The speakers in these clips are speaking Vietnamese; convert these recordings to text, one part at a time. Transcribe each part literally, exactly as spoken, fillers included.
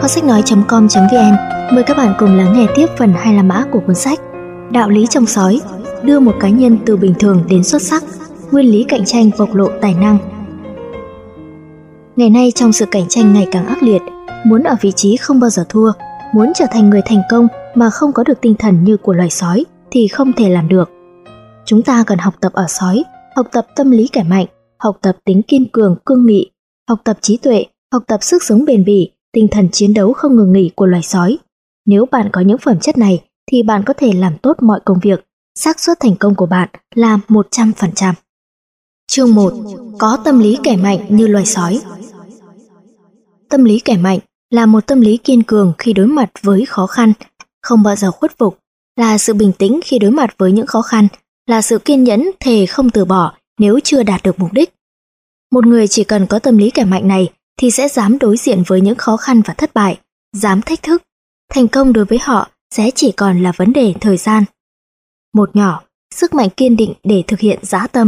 kho sách nói chấm com chấm vn mời các bạn cùng lắng nghe tiếp phần hai La Mã của cuốn sách Đạo lý trong sói, đưa một cá nhân từ bình thường đến xuất sắc, nguyên lý cạnh tranh bộc lộ tài năng. Ngày nay trong sự cạnh tranh ngày càng ác liệt, muốn ở vị trí không bao giờ thua, muốn trở thành người thành công mà không có được tinh thần như của loài sói thì không thể làm được. Chúng ta cần học tập ở sói, học tập tâm lý kẻ mạnh, học tập tính kiên cường, cương nghị, học tập trí tuệ, học tập sức sống bền bỉ, tinh thần chiến đấu không ngừng nghỉ của loài sói. Nếu bạn có những phẩm chất này thì bạn có thể làm tốt mọi công việc, xác suất thành công của bạn là một trăm phần trăm. Chương một. Có tâm lý kẻ mạnh như loài sói. Tâm lý kẻ mạnh là một tâm lý kiên cường khi đối mặt với khó khăn, không bao giờ khuất phục, là sự bình tĩnh khi đối mặt với những khó khăn, là sự kiên nhẫn thề không từ bỏ nếu chưa đạt được mục đích. Một người chỉ cần có tâm lý kẻ mạnh này thì sẽ dám đối diện với những khó khăn và thất bại, dám thách thức. Thành công đối với họ sẽ chỉ còn là vấn đề thời gian. Một nhỏ, sức mạnh kiên định để thực hiện dã tâm.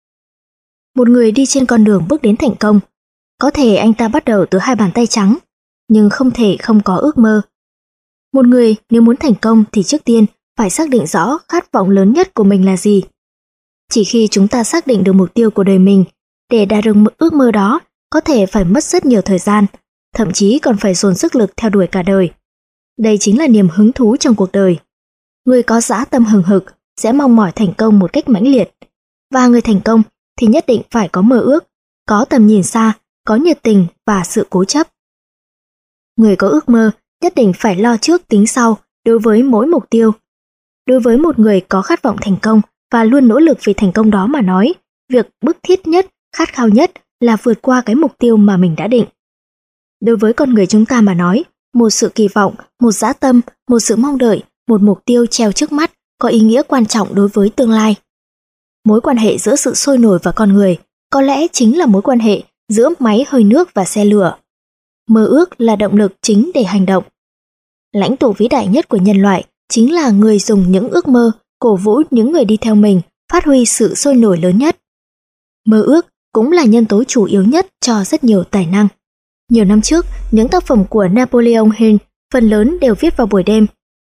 Một người đi trên con đường bước đến thành công, có thể anh ta bắt đầu từ hai bàn tay trắng, nhưng không thể không có ước mơ. Một người nếu muốn thành công thì trước tiên phải xác định rõ khát vọng lớn nhất của mình là gì. Chỉ khi chúng ta xác định được mục tiêu của đời mình, để đạt được ước mơ đó, có thể phải mất rất nhiều thời gian, thậm chí còn phải dồn sức lực theo đuổi cả đời. Đây chính là niềm hứng thú trong cuộc đời. Người có dã tâm hừng hực sẽ mong mỏi thành công một cách mãnh liệt. Và người thành công thì nhất định phải có mơ ước, có tầm nhìn xa, có nhiệt tình và sự cố chấp. Người có ước mơ nhất định phải lo trước tính sau đối với mỗi mục tiêu. Đối với một người có khát vọng thành công và luôn nỗ lực vì thành công đó mà nói, việc bức thiết nhất, khát khao nhất là vượt qua cái mục tiêu mà mình đã định. Đối với con người chúng ta mà nói, một sự kỳ vọng, một dã tâm, một sự mong đợi, một mục tiêu treo trước mắt có ý nghĩa quan trọng đối với tương lai. Mối quan hệ giữa sự sôi nổi và con người có lẽ chính là mối quan hệ giữa máy hơi nước và xe lửa. Mơ ước là động lực chính để hành động. Lãnh tụ vĩ đại nhất của nhân loại chính là người dùng những ước mơ cổ vũ những người đi theo mình phát huy sự sôi nổi lớn nhất. Mơ ước cũng là nhân tố chủ yếu nhất cho rất nhiều tài năng. Nhiều năm trước, những tác phẩm của Napoleon Hill phần lớn đều viết vào buổi đêm.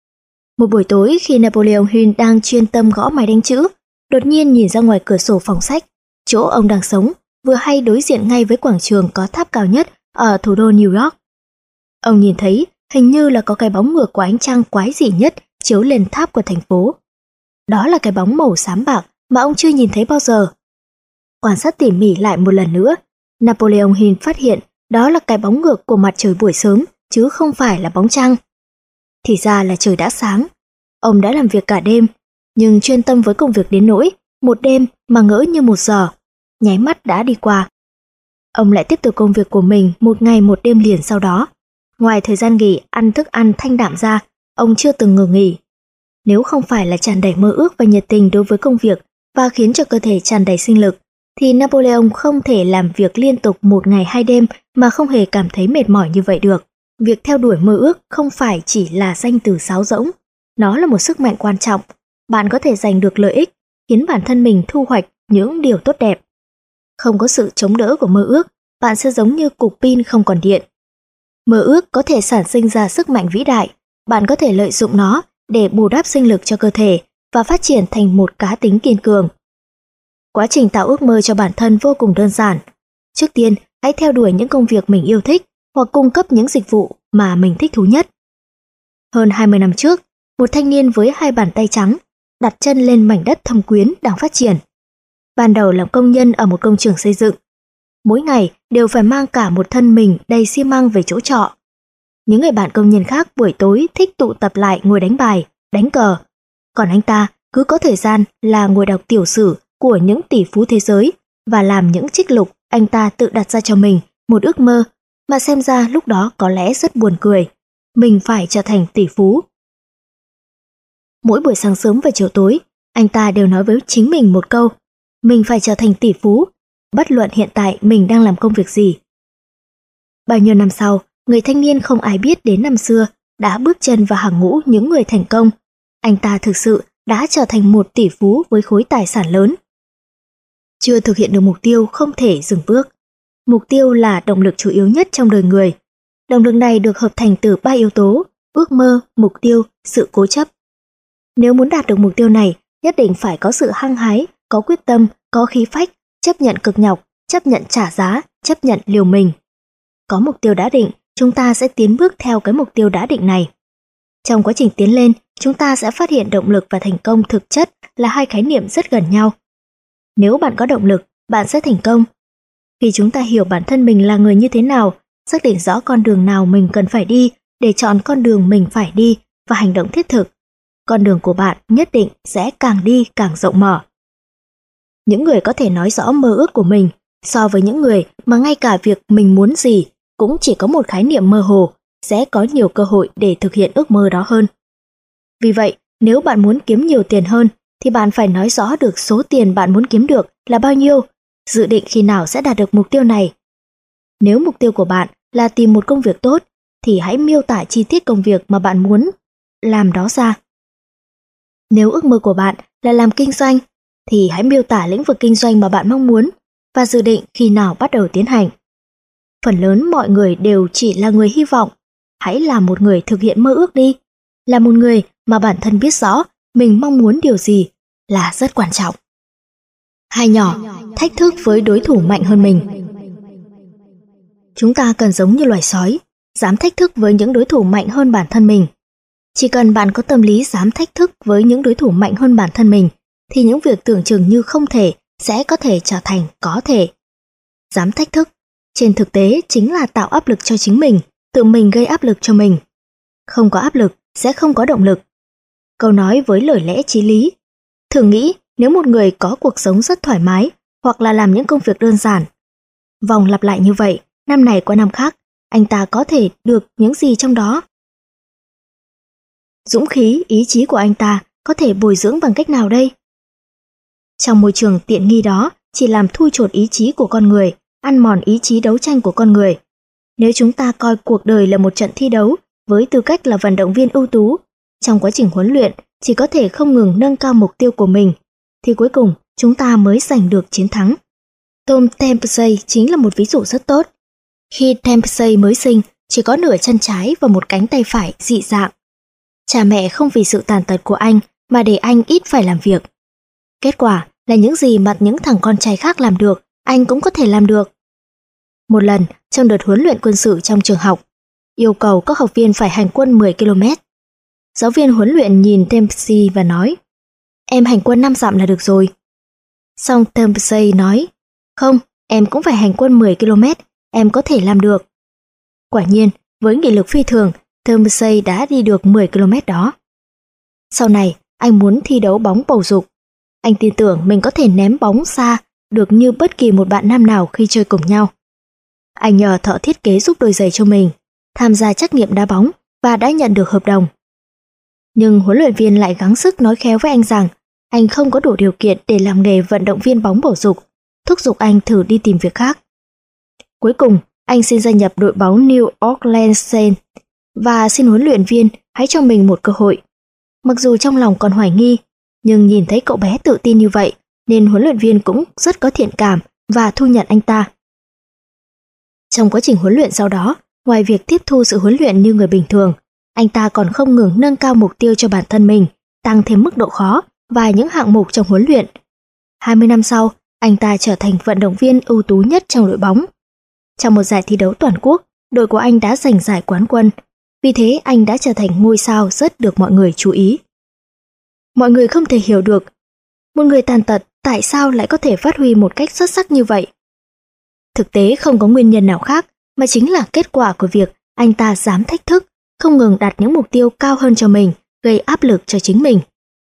Một buổi tối khi Napoleon Hill đang chuyên tâm gõ máy đánh chữ, đột nhiên nhìn ra ngoài cửa sổ phòng sách, chỗ ông đang sống, vừa hay đối diện ngay với quảng trường có tháp cao nhất ở thủ đô New York. Ông nhìn thấy hình như là có cái bóng ngược của ánh trăng quái dị nhất chiếu lên tháp của thành phố. Đó là cái bóng màu xám bạc mà ông chưa nhìn thấy bao giờ. Quan sát tỉ mỉ lại một lần nữa, Napoleon Hill phát hiện đó là cái bóng ngược của mặt trời buổi sớm, chứ không phải là bóng trăng. Thì ra là trời đã sáng. Ông đã làm việc cả đêm, nhưng chuyên tâm với công việc đến nỗi một đêm mà ngỡ như một giờ, nháy mắt đã đi qua. Ông lại tiếp tục công việc của mình một ngày một đêm liền sau đó. Ngoài thời gian nghỉ ăn thức ăn thanh đạm ra, ông chưa từng ngừng nghỉ. Nếu không phải là tràn đầy mơ ước và nhiệt tình đối với công việc và khiến cho cơ thể tràn đầy sinh lực, thì Napoleon không thể làm việc liên tục một ngày hai đêm mà không hề cảm thấy mệt mỏi như vậy được. Việc theo đuổi mơ ước không phải chỉ là danh từ sáo rỗng, nó là một sức mạnh quan trọng. Bạn có thể giành được lợi ích, khiến bản thân mình thu hoạch những điều tốt đẹp. Không có sự chống đỡ của mơ ước, bạn sẽ giống như cục pin không còn điện. Mơ ước có thể sản sinh ra sức mạnh vĩ đại, bạn có thể lợi dụng nó để bù đắp sinh lực cho cơ thể và phát triển thành một cá tính kiên cường. Quá trình tạo ước mơ cho bản thân vô cùng đơn giản. Trước tiên, hãy theo đuổi những công việc mình yêu thích hoặc cung cấp những dịch vụ mà mình thích thú nhất. Hơn hai mươi năm trước, một thanh niên với hai bàn tay trắng đặt chân lên mảnh đất thâm quyến đang phát triển. Ban đầu làm công nhân ở một công trường xây dựng. Mỗi ngày đều phải mang cả một thân mình đầy xi măng về chỗ trọ. Những người bạn công nhân khác buổi tối thích tụ tập lại ngồi đánh bài, đánh cờ. Còn anh ta cứ có thời gian là ngồi đọc tiểu sử của những tỷ phú thế giới và làm những trích lục anh ta tự đặt ra cho mình một ước mơ mà xem ra lúc đó có lẽ rất buồn cười. Mình phải trở thành tỷ phú. Mỗi buổi sáng sớm và chiều tối, anh ta đều nói với chính mình một câu: mình phải trở thành tỷ phú, bất luận hiện tại mình đang làm công việc gì. Bao nhiêu năm sau, người thanh niên không ai biết đến năm xưa đã bước chân vào hàng ngũ những người thành công. Anh ta thực sự đã trở thành một tỷ phú với khối tài sản lớn. Chưa thực hiện được mục tiêu không thể dừng bước. Mục tiêu là động lực chủ yếu nhất trong đời người. Động lực này được hợp thành từ ba yếu tố: ước mơ, mục tiêu, sự cố chấp. Nếu muốn đạt được mục tiêu này, nhất định phải có sự hăng hái, có quyết tâm, có khí phách, chấp nhận cực nhọc, chấp nhận trả giá, chấp nhận liều mình. Có mục tiêu đã định, chúng ta sẽ tiến bước theo cái mục tiêu đã định này. Trong quá trình tiến lên, chúng ta sẽ phát hiện động lực và thành công thực chất là hai khái niệm rất gần nhau. Nếu bạn có động lực, bạn sẽ thành công. Khi chúng ta hiểu bản thân mình là người như thế nào, xác định rõ con đường nào mình cần phải đi để chọn con đường mình phải đi và hành động thiết thực, con đường của bạn nhất định sẽ càng đi càng rộng mở. Những người có thể nói rõ mơ ước của mình so với những người mà ngay cả việc mình muốn gì cũng chỉ có một khái niệm mơ hồ sẽ có nhiều cơ hội để thực hiện ước mơ đó hơn. Vì vậy, nếu bạn muốn kiếm nhiều tiền hơn thì bạn phải nói rõ được số tiền bạn muốn kiếm được là bao nhiêu, dự định khi nào sẽ đạt được mục tiêu này. Nếu mục tiêu của bạn là tìm một công việc tốt thì hãy miêu tả chi tiết công việc mà bạn muốn làm đó ra. Nếu ước mơ của bạn là làm kinh doanh thì hãy miêu tả lĩnh vực kinh doanh mà bạn mong muốn và dự định khi nào bắt đầu tiến hành. Phần lớn mọi người đều chỉ là người hy vọng. Hãy là một người thực hiện mơ ước đi. Là một người mà bản thân biết rõ mình mong muốn điều gì là rất quan trọng. Hai nhỏ, thách thức với đối thủ mạnh hơn mình. Chúng ta cần giống như loài sói, dám thách thức với những đối thủ mạnh hơn bản thân mình. Chỉ cần bạn có tâm lý dám thách thức với những đối thủ mạnh hơn bản thân mình, thì những việc tưởng chừng như không thể sẽ có thể trở thành có thể. Dám thách thức, trên thực tế chính là tạo áp lực cho chính mình, tự mình gây áp lực cho mình. Không có áp lực sẽ không có động lực. Câu nói với lời lẽ chí lý. Thử nghĩ nếu một người có cuộc sống rất thoải mái hoặc là làm những công việc đơn giản. Vòng lặp lại như vậy, năm này qua năm khác, anh ta có thể được những gì trong đó? Dũng khí, ý chí của anh ta có thể bồi dưỡng bằng cách nào đây? Trong môi trường tiện nghi đó chỉ làm thui chột ý chí của con người, ăn mòn ý chí đấu tranh của con người. Nếu chúng ta coi cuộc đời là một trận thi đấu với tư cách là vận động viên ưu tú, trong quá trình huấn luyện chỉ có thể không ngừng nâng cao mục tiêu của mình, thì cuối cùng chúng ta mới giành được chiến thắng. Tom Dempsey chính là một ví dụ rất tốt. Khi Dempsey mới sinh, chỉ có nửa chân trái và một cánh tay phải dị dạng. Cha mẹ không vì sự tàn tật của anh mà để anh ít phải làm việc. Kết quả là những gì mà những thằng con trai khác làm được, anh cũng có thể làm được. Một lần, trong đợt huấn luyện quân sự trong trường học, yêu cầu các học viên phải hành quân mười ki lô mét. Giáo viên huấn luyện nhìn Dempsey và nói, em hành quân năm dặm là được rồi. Xong Dempsey nói, không, em cũng phải hành quân mười ki lô mét, em có thể làm được. Quả nhiên, với nghị lực phi thường, Dempsey đã đi được mười ki lô mét đó. Sau này, anh muốn thi đấu bóng bầu dục. Anh tin tưởng mình có thể ném bóng xa được như bất kỳ một bạn nam nào khi chơi cùng nhau. Anh nhờ thợ thiết kế giúp đôi giày cho mình, tham gia trắc nghiệm đá bóng và đã nhận được hợp đồng. Nhưng huấn luyện viên lại gắng sức nói khéo với anh rằng anh không có đủ điều kiện để làm nghề vận động viên bóng bầu dục, thúc giục anh thử đi tìm việc khác. Cuối cùng, anh xin gia nhập đội bóng New Orleans Saints và xin huấn luyện viên hãy cho mình một cơ hội. Mặc dù trong lòng còn hoài nghi, nhưng nhìn thấy cậu bé tự tin như vậy nên huấn luyện viên cũng rất có thiện cảm và thu nhận anh ta. Trong quá trình huấn luyện sau đó, ngoài việc tiếp thu sự huấn luyện như người bình thường, anh ta còn không ngừng nâng cao mục tiêu cho bản thân mình, tăng thêm mức độ khó và những hạng mục trong huấn luyện. hai mươi năm sau, anh ta trở thành vận động viên ưu tú nhất trong đội bóng. Trong một giải thi đấu toàn quốc, đội của anh đã giành giải quán quân. Vì thế anh đã trở thành ngôi sao rất được mọi người chú ý. Mọi người không thể hiểu được, một người tàn tật tại sao lại có thể phát huy một cách xuất sắc như vậy. Thực tế không có nguyên nhân nào khác, mà chính là kết quả của việc anh ta dám thách thức, không ngừng đặt những mục tiêu cao hơn cho mình, gây áp lực cho chính mình.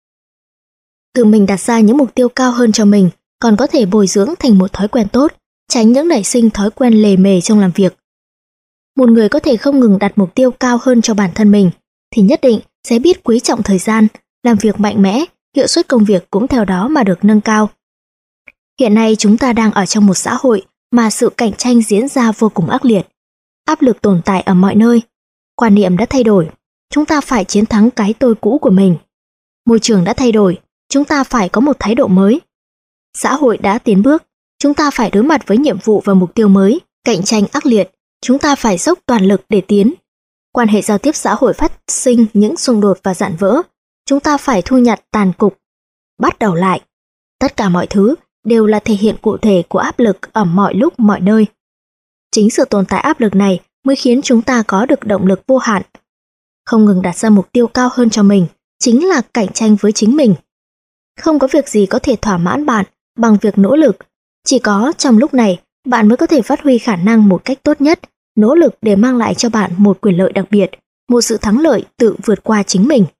Tự mình đặt ra những mục tiêu cao hơn cho mình còn có thể bồi dưỡng thành một thói quen tốt, tránh những nảy sinh thói quen lề mề trong làm việc. Một người có thể không ngừng đặt mục tiêu cao hơn cho bản thân mình thì nhất định sẽ biết quý trọng thời gian, làm việc mạnh mẽ, hiệu suất công việc cũng theo đó mà được nâng cao. Hiện nay chúng ta đang ở trong một xã hội mà sự cạnh tranh diễn ra vô cùng ác liệt. Áp lực tồn tại ở mọi nơi. Quan niệm đã thay đổi. Chúng ta phải chiến thắng cái tôi cũ của mình. Môi trường đã thay đổi. Chúng ta phải có một thái độ mới. Xã hội đã tiến bước. Chúng ta phải đối mặt với nhiệm vụ và mục tiêu mới, cạnh tranh ác liệt. chúng ta phải dốc toàn lực để tiến. Quan hệ giao tiếp xã hội phát sinh những xung đột và rạn vỡ, chúng ta phải thu nhặt tàn cục, bắt đầu lại. Tất cả mọi thứ đều là thể hiện cụ thể của áp lực ở mọi lúc mọi nơi. Chính sự tồn tại áp lực này mới khiến chúng ta có được động lực vô hạn. Không ngừng đặt ra mục tiêu cao hơn cho mình, chính là cạnh tranh với chính mình. Không có việc gì có thể thỏa mãn bạn bằng việc nỗ lực. Chỉ có trong lúc này, bạn mới có thể phát huy khả năng một cách tốt nhất, nỗ lực để mang lại cho bạn một quyền lợi đặc biệt, một sự thắng lợi tự vượt qua chính mình.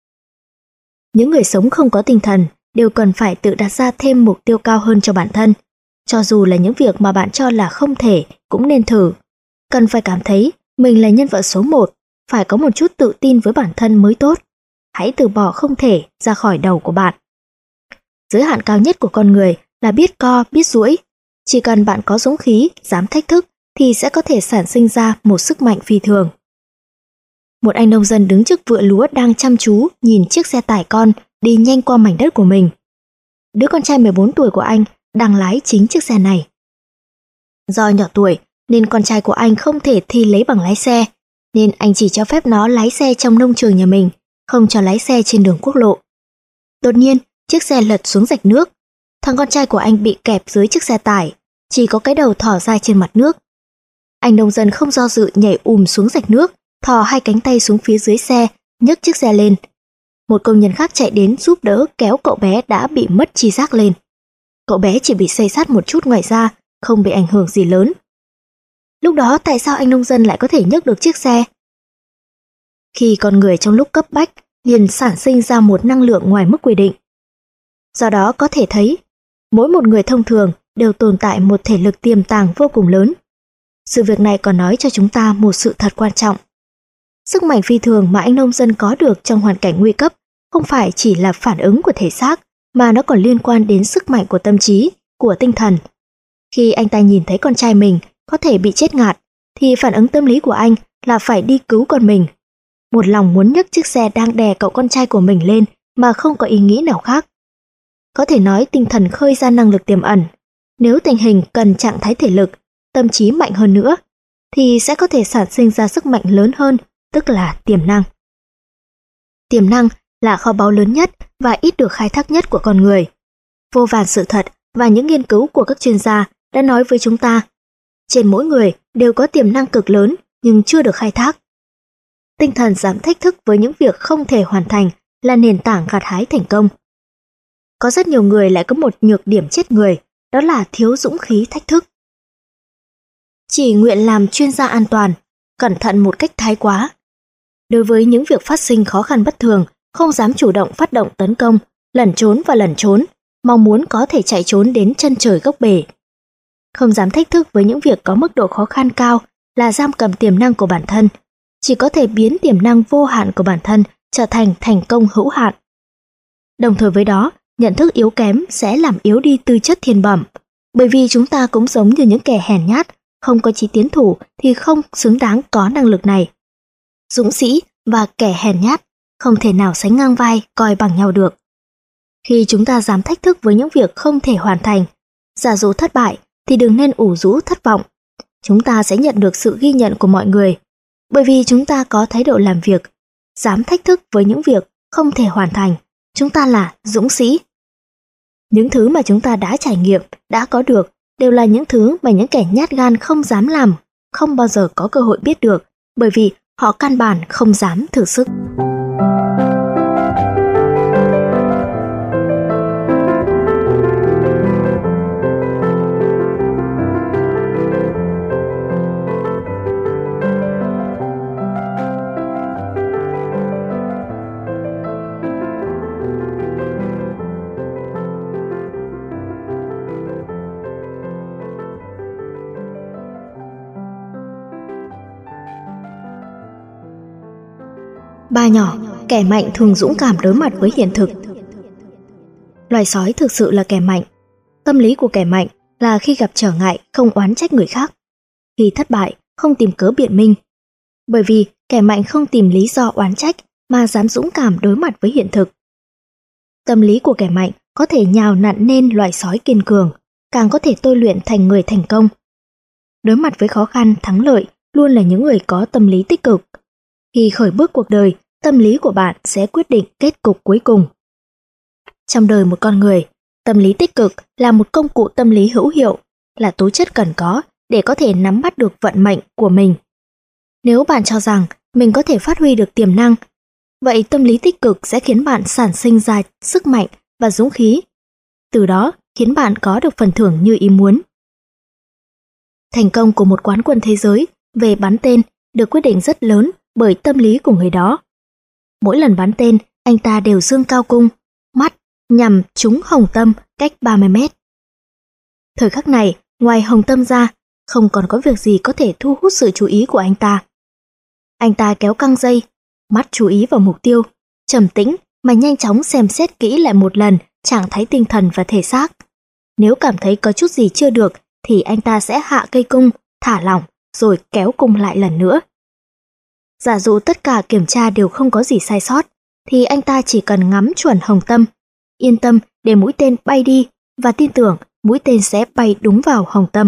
Những người sống không có tinh thần đều cần phải tự đặt ra thêm mục tiêu cao hơn cho bản thân. Cho dù là những việc mà bạn cho là không thể, cũng nên thử. Cần phải cảm thấy mình là nhân vật số một, phải có một chút tự tin với bản thân mới tốt. Hãy từ bỏ không thể ra khỏi đầu của bạn. Giới hạn cao nhất của con người là biết co, biết duỗi. Chỉ cần bạn có dũng khí, dám thách thức, thì sẽ có thể sản sinh ra một sức mạnh phi thường. Một anh nông dân đứng trước vựa lúa đang chăm chú nhìn chiếc xe tải con đi nhanh qua mảnh đất của mình. Đứa con trai mười bốn tuổi của anh đang lái chính chiếc xe này. Do nhỏ tuổi nên con trai của anh không thể thi lấy bằng lái xe, nên anh chỉ cho phép nó lái xe trong nông trường nhà mình, không cho lái xe trên đường quốc lộ. Đột nhiên, chiếc xe lật xuống rạch nước. Thằng con trai của anh bị kẹp dưới chiếc xe tải, chỉ có cái đầu thò ra trên mặt nước. Anh nông dân không do dự nhảy ùm xuống rạch nước, thò hai cánh tay xuống phía dưới xe, nhấc chiếc xe lên. Một công nhân khác chạy đến giúp đỡ kéo cậu bé đã bị mất tri giác lên. Cậu bé chỉ bị xây xát một chút ngoài ra, không bị ảnh hưởng gì lớn. Lúc đó tại sao anh nông dân lại có thể nhấc được chiếc xe? Khi con người trong lúc cấp bách liền sản sinh ra một năng lượng ngoài mức quy định. Do đó có thể thấy, mỗi một người thông thường đều tồn tại một thể lực tiềm tàng vô cùng lớn. Sự việc này còn nói cho chúng ta một sự thật quan trọng. Sức mạnh phi thường mà anh nông dân có được trong hoàn cảnh nguy cấp không phải chỉ là phản ứng của thể xác, mà nó còn liên quan đến sức mạnh của tâm trí, của tinh thần. Khi anh ta nhìn thấy con trai mình có thể bị chết ngạt, thì phản ứng tâm lý của anh là phải đi cứu con mình. Một lòng muốn nhấc chiếc xe đang đè cậu con trai của mình lên mà không có ý nghĩ nào khác. Có thể nói tinh thần khơi ra năng lực tiềm ẩn. Nếu tình hình cần trạng thái thể lực, tâm trí mạnh hơn nữa, thì sẽ có thể sản sinh ra sức mạnh lớn hơn, tức là tiềm năng. Tiềm năng là kho báu lớn nhất và ít được khai thác nhất của con người. Vô vàn sự thật và những nghiên cứu của các chuyên gia đã nói với chúng ta, trên mỗi người đều có tiềm năng cực lớn nhưng chưa được khai thác. Tinh thần dám thách thức với những việc không thể hoàn thành là nền tảng gặt hái thành công. Có rất nhiều người lại có một nhược điểm chết người, đó là thiếu dũng khí thách thức. Chỉ nguyện làm chuyên gia an toàn, cẩn thận một cách thái quá. Đối với những việc phát sinh khó khăn bất thường, không dám chủ động phát động tấn công, lẩn trốn và lẩn trốn, mong muốn có thể chạy trốn đến chân trời góc bể. Không dám thách thức với những việc có mức độ khó khăn cao là giam cầm tiềm năng của bản thân, chỉ có thể biến tiềm năng vô hạn của bản thân trở thành thành công hữu hạn. Đồng thời với đó, nhận thức yếu kém sẽ làm yếu đi tư chất thiên bẩm, bởi vì chúng ta cũng giống như những kẻ hèn nhát, không có chí tiến thủ thì không xứng đáng có năng lực này. Dũng sĩ và kẻ hèn nhát không thể nào sánh ngang vai coi bằng nhau được. Khi chúng ta dám thách thức với những việc không thể hoàn thành, giả dụ thất bại thì đừng nên ủ rũ thất vọng. Chúng ta sẽ nhận được sự ghi nhận của mọi người, bởi vì chúng ta có thái độ làm việc, dám thách thức với những việc không thể hoàn thành. Chúng ta là dũng sĩ. Những thứ mà chúng ta đã trải nghiệm, đã có được đều là những thứ mà những kẻ nhát gan không dám làm, không bao giờ có cơ hội biết được, bởi vì họ căn bản không dám thử sức. Ba nhỏ, kẻ mạnh thường dũng cảm đối mặt với hiện thực. Loài sói thực sự là kẻ mạnh. Tâm lý của kẻ mạnh là khi gặp trở ngại không oán trách người khác, khi thất bại không tìm cớ biện minh. Bởi vì kẻ mạnh không tìm lý do oán trách mà dám dũng cảm đối mặt với hiện thực. Tâm lý của kẻ mạnh có thể nhào nặn nên loài sói kiên cường, càng có thể tôi luyện thành người thành công. Đối mặt với khó khăn, thắng lợi luôn là những người có tâm lý tích cực. Khi khởi bước cuộc đời, tâm lý của bạn sẽ quyết định kết cục cuối cùng. Trong đời một con người, tâm lý tích cực là một công cụ tâm lý hữu hiệu, là tố chất cần có để có thể nắm bắt được vận mệnh của mình. Nếu bạn cho rằng mình có thể phát huy được tiềm năng, vậy tâm lý tích cực sẽ khiến bạn sản sinh ra sức mạnh và dũng khí, từ đó khiến bạn có được phần thưởng như ý muốn. Thành công của một quán quân thế giới về bắn tên được quyết định rất lớn bởi tâm lý của người đó. Mỗi lần bắn tên, anh ta đều giương cao cung, mắt nhằm trúng hồng tâm cách ba mươi mét. Thời khắc này, ngoài hồng tâm ra, không còn có việc gì có thể thu hút sự chú ý của anh ta. Anh ta kéo căng dây, mắt chú ý vào mục tiêu, trầm tĩnh mà nhanh chóng xem xét kỹ lại một lần trạng thái tinh thần và thể xác. Nếu cảm thấy có chút gì chưa được thì anh ta sẽ hạ cây cung, thả lỏng rồi kéo cung lại lần nữa. Giả dụ tất cả kiểm tra đều không có gì sai sót thì anh ta chỉ cần ngắm chuẩn hồng tâm, yên tâm để mũi tên bay đi và tin tưởng mũi tên sẽ bay đúng vào hồng tâm.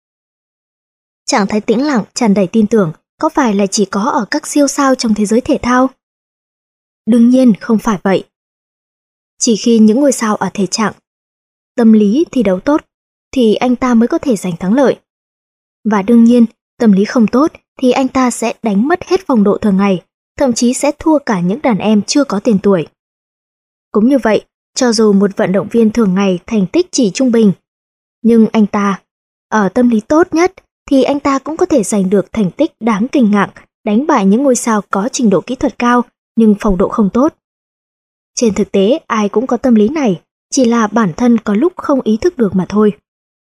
Trạng thái tĩnh lặng tràn đầy tin tưởng có phải là chỉ có ở các siêu sao trong thế giới thể thao? Đương nhiên không phải vậy. Chỉ khi những ngôi sao ở thể trạng tâm lý thi đấu tốt thì anh ta mới có thể giành thắng lợi. Và đương nhiên, tâm lý không tốt thì anh ta sẽ đánh mất hết phong độ thường ngày, thậm chí sẽ thua cả những đàn em chưa có tên tuổi. Cũng như vậy, cho dù một vận động viên thường ngày thành tích chỉ trung bình, nhưng anh ta ở tâm lý tốt nhất thì anh ta cũng có thể giành được thành tích đáng kinh ngạc, đánh bại những ngôi sao có trình độ kỹ thuật cao nhưng phong độ không tốt. Trên thực tế, ai cũng có tâm lý này, chỉ là bản thân có lúc không ý thức được mà thôi.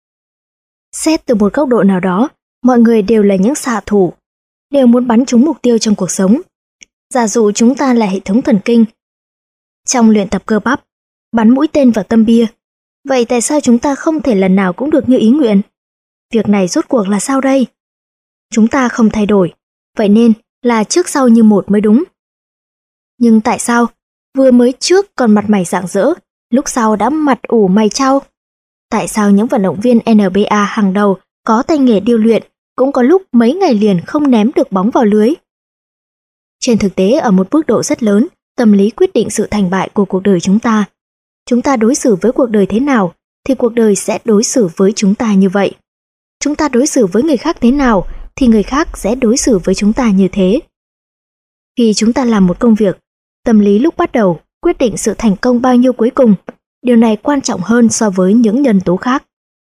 Xét từ một góc độ nào đó, mọi người đều là những xạ thủ, đều muốn bắn trúng mục tiêu trong cuộc sống. Giả dụ chúng ta là hệ thống thần kinh. Trong luyện tập cơ bắp, bắn mũi tên vào tâm bia, vậy tại sao chúng ta không thể lần nào cũng được như ý nguyện? Việc này rốt cuộc là sao đây? Chúng ta không thay đổi, vậy nên là trước sau như một mới đúng. Nhưng tại sao vừa mới trước còn mặt mày rạng rỡ, lúc sau đã mặt ủ mày trao? Tại sao những vận động viên en bê a hàng đầu có tay nghề điêu luyện cũng có lúc mấy ngày liền không ném được bóng vào lưới? Trên thực tế, ở một mức độ rất lớn, tâm lý quyết định sự thành bại của cuộc đời chúng ta. Chúng ta đối xử với cuộc đời thế nào thì cuộc đời sẽ đối xử với chúng ta như vậy. Chúng ta đối xử với người khác thế nào thì người khác sẽ đối xử với chúng ta như thế. Khi chúng ta làm một công việc, tâm lý lúc bắt đầu quyết định sự thành công bao nhiêu cuối cùng. Điều này quan trọng hơn so với những nhân tố khác.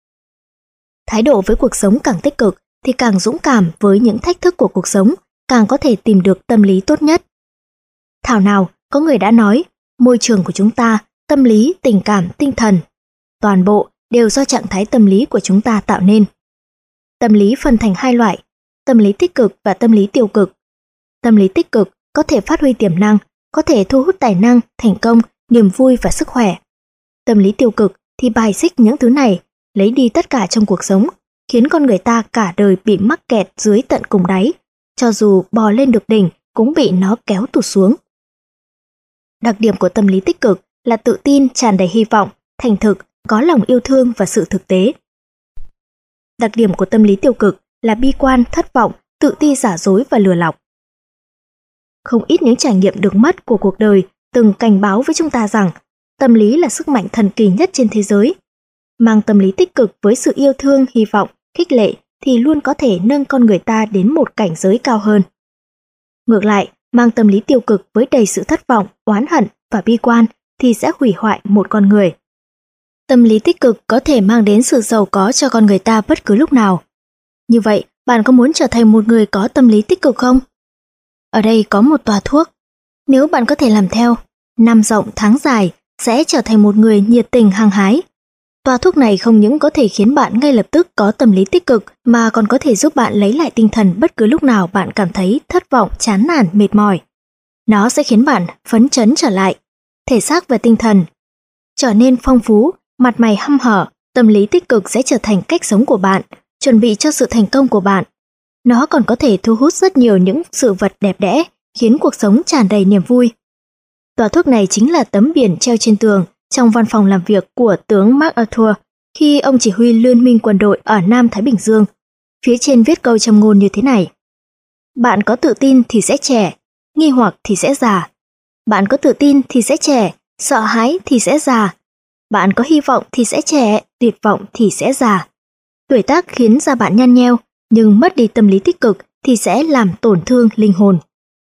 Thái độ với cuộc sống càng tích cực thì càng dũng cảm với những thách thức của cuộc sống, càng có thể tìm được tâm lý tốt nhất. Thảo nào, có người đã nói, môi trường của chúng ta, tâm lý, tình cảm, tinh thần, toàn bộ đều do trạng thái tâm lý của chúng ta tạo nên. Tâm lý phân thành hai loại, tâm lý tích cực và tâm lý tiêu cực. Tâm lý tích cực có thể phát huy tiềm năng, có thể thu hút tài năng, thành công, niềm vui và sức khỏe. Tâm lý tiêu cực thì bài xích những thứ này, lấy đi tất cả trong cuộc sống, khiến con người ta cả đời bị mắc kẹt dưới tận cùng đáy, cho dù bò lên được đỉnh cũng bị nó kéo tụt xuống. Đặc điểm của tâm lý tích cực là tự tin, tràn đầy hy vọng, thành thực, có lòng yêu thương và sự thực tế. Đặc điểm của tâm lý tiêu cực là bi quan, thất vọng, tự ti giả dối và lừa lọc. Không ít những trải nghiệm được mất của cuộc đời từng cảnh báo với chúng ta rằng tâm lý là sức mạnh thần kỳ nhất trên thế giới. Mang tâm lý tích cực với sự yêu thương, hy vọng, khích lệ thì luôn có thể nâng con người ta đến một cảnh giới cao hơn. Ngược lại, mang tâm lý tiêu cực với đầy sự thất vọng, oán hận và bi quan thì sẽ hủy hoại một con người. Tâm lý tích cực có thể mang đến sự giàu có cho con người ta bất cứ lúc nào. Như vậy, bạn có muốn trở thành một người có tâm lý tích cực không? Ở đây có một tòa thuốc. Nếu bạn có thể làm theo, năm rộng tháng dài sẽ trở thành một người nhiệt tình hăng hái. Toa thuốc này không những có thể khiến bạn ngay lập tức có tâm lý tích cực mà còn có thể giúp bạn lấy lại tinh thần bất cứ lúc nào bạn cảm thấy thất vọng, chán nản, mệt mỏi. Nó sẽ khiến bạn phấn chấn trở lại, thể xác và tinh thần trở nên phong phú, mặt mày hăm hở. Tâm lý tích cực sẽ trở thành cách sống của bạn, chuẩn bị cho sự thành công của bạn. Nó còn có thể thu hút rất nhiều những sự vật đẹp đẽ, khiến cuộc sống tràn đầy niềm vui. Tòa thuốc này chính là tấm biển treo trên tường trong văn phòng làm việc của tướng MacArthur khi ông chỉ huy liên minh quân đội ở Nam Thái Bình Dương. Phía trên viết câu châm ngôn như thế này: Bạn có tự tin thì sẽ trẻ, nghi hoặc thì sẽ già. Bạn có tự tin thì sẽ trẻ, sợ hãi thì sẽ già. Bạn có hy vọng thì sẽ trẻ, tuyệt vọng thì sẽ già. Tuổi tác khiến da bạn nhăn nheo, nhưng mất đi tâm lý tích cực thì sẽ làm tổn thương linh hồn.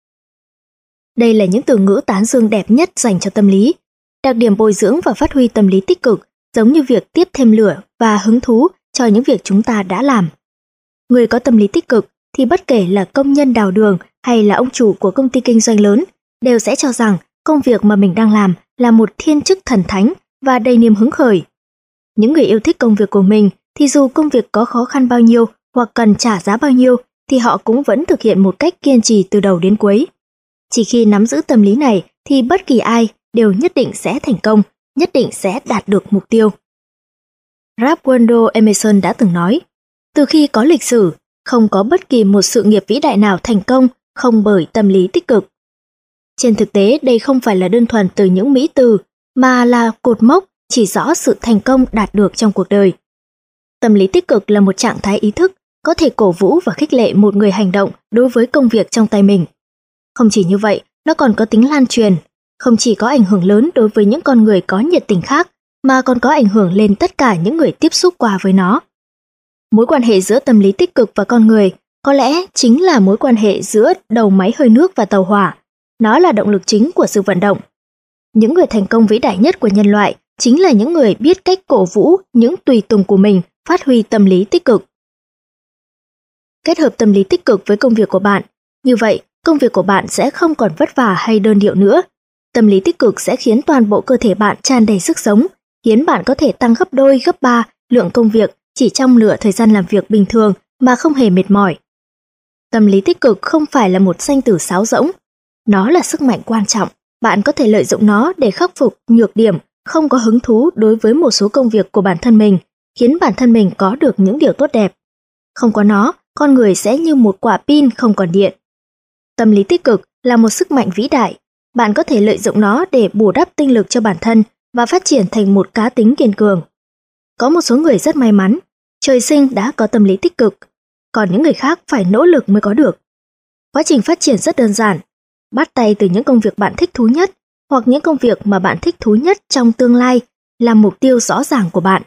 Đây là những từ ngữ tán dương đẹp nhất dành cho tâm lý. Đặc điểm bồi dưỡng và phát huy tâm lý tích cực giống như việc tiếp thêm lửa và hứng thú cho những việc chúng ta đã làm. Người có tâm lý tích cực thì bất kể là công nhân đào đường hay là ông chủ của công ty kinh doanh lớn đều sẽ cho rằng công việc mà mình đang làm là một thiên chức thần thánh và đầy niềm hứng khởi. Những người yêu thích công việc của mình thì dù công việc có khó khăn bao nhiêu hoặc cần trả giá bao nhiêu thì họ cũng vẫn thực hiện một cách kiên trì từ đầu đến cuối. Chỉ khi nắm giữ tâm lý này thì bất kỳ ai đều nhất định sẽ thành công, nhất định sẽ đạt được mục tiêu. Ralph Waldo Emerson đã từng nói, từ khi có lịch sử, không có bất kỳ một sự nghiệp vĩ đại nào thành công không bởi tâm lý tích cực. Trên thực tế, đây không phải là đơn thuần từ những mỹ từ, mà là cột mốc chỉ rõ sự thành công đạt được trong cuộc đời. Tâm lý tích cực là một trạng thái ý thức, có thể cổ vũ và khích lệ một người hành động đối với công việc trong tay mình. Không chỉ như vậy, nó còn có tính lan truyền, không chỉ có ảnh hưởng lớn đối với những con người có nhiệt tình khác, mà còn có ảnh hưởng lên tất cả những người tiếp xúc qua với nó. Mối quan hệ giữa tâm lý tích cực và con người có lẽ chính là mối quan hệ giữa đầu máy hơi nước và tàu hỏa. Nó là động lực chính của sự vận động. Những người thành công vĩ đại nhất của nhân loại chính là những người biết cách cổ vũ những tùy tùng của mình phát huy tâm lý tích cực. Kết hợp tâm lý tích cực với công việc của bạn, như vậy công việc của bạn sẽ không còn vất vả hay đơn điệu nữa. Tâm lý tích cực sẽ khiến toàn bộ cơ thể bạn tràn đầy sức sống, khiến bạn có thể tăng gấp đôi, gấp ba lượng công việc chỉ trong nửa thời gian làm việc bình thường mà không hề mệt mỏi. Tâm lý tích cực không phải là một danh từ sáo rỗng, nó là sức mạnh quan trọng. Bạn có thể lợi dụng nó để khắc phục nhược điểm, không có hứng thú đối với một số công việc của bản thân mình, khiến bản thân mình có được những điều tốt đẹp. Không có nó, con người sẽ như một quả pin không còn điện. Tâm lý tích cực là một sức mạnh vĩ đại. Bạn có thể lợi dụng nó để bù đắp tinh lực cho bản thân và phát triển thành một cá tính kiên cường. Có một số người rất may mắn, trời sinh đã có tâm lý tích cực, còn những người khác phải nỗ lực mới có được. Quá trình phát triển rất đơn giản, bắt tay từ những công việc bạn thích thú nhất hoặc những công việc mà bạn thích thú nhất trong tương lai là mục tiêu rõ ràng của bạn.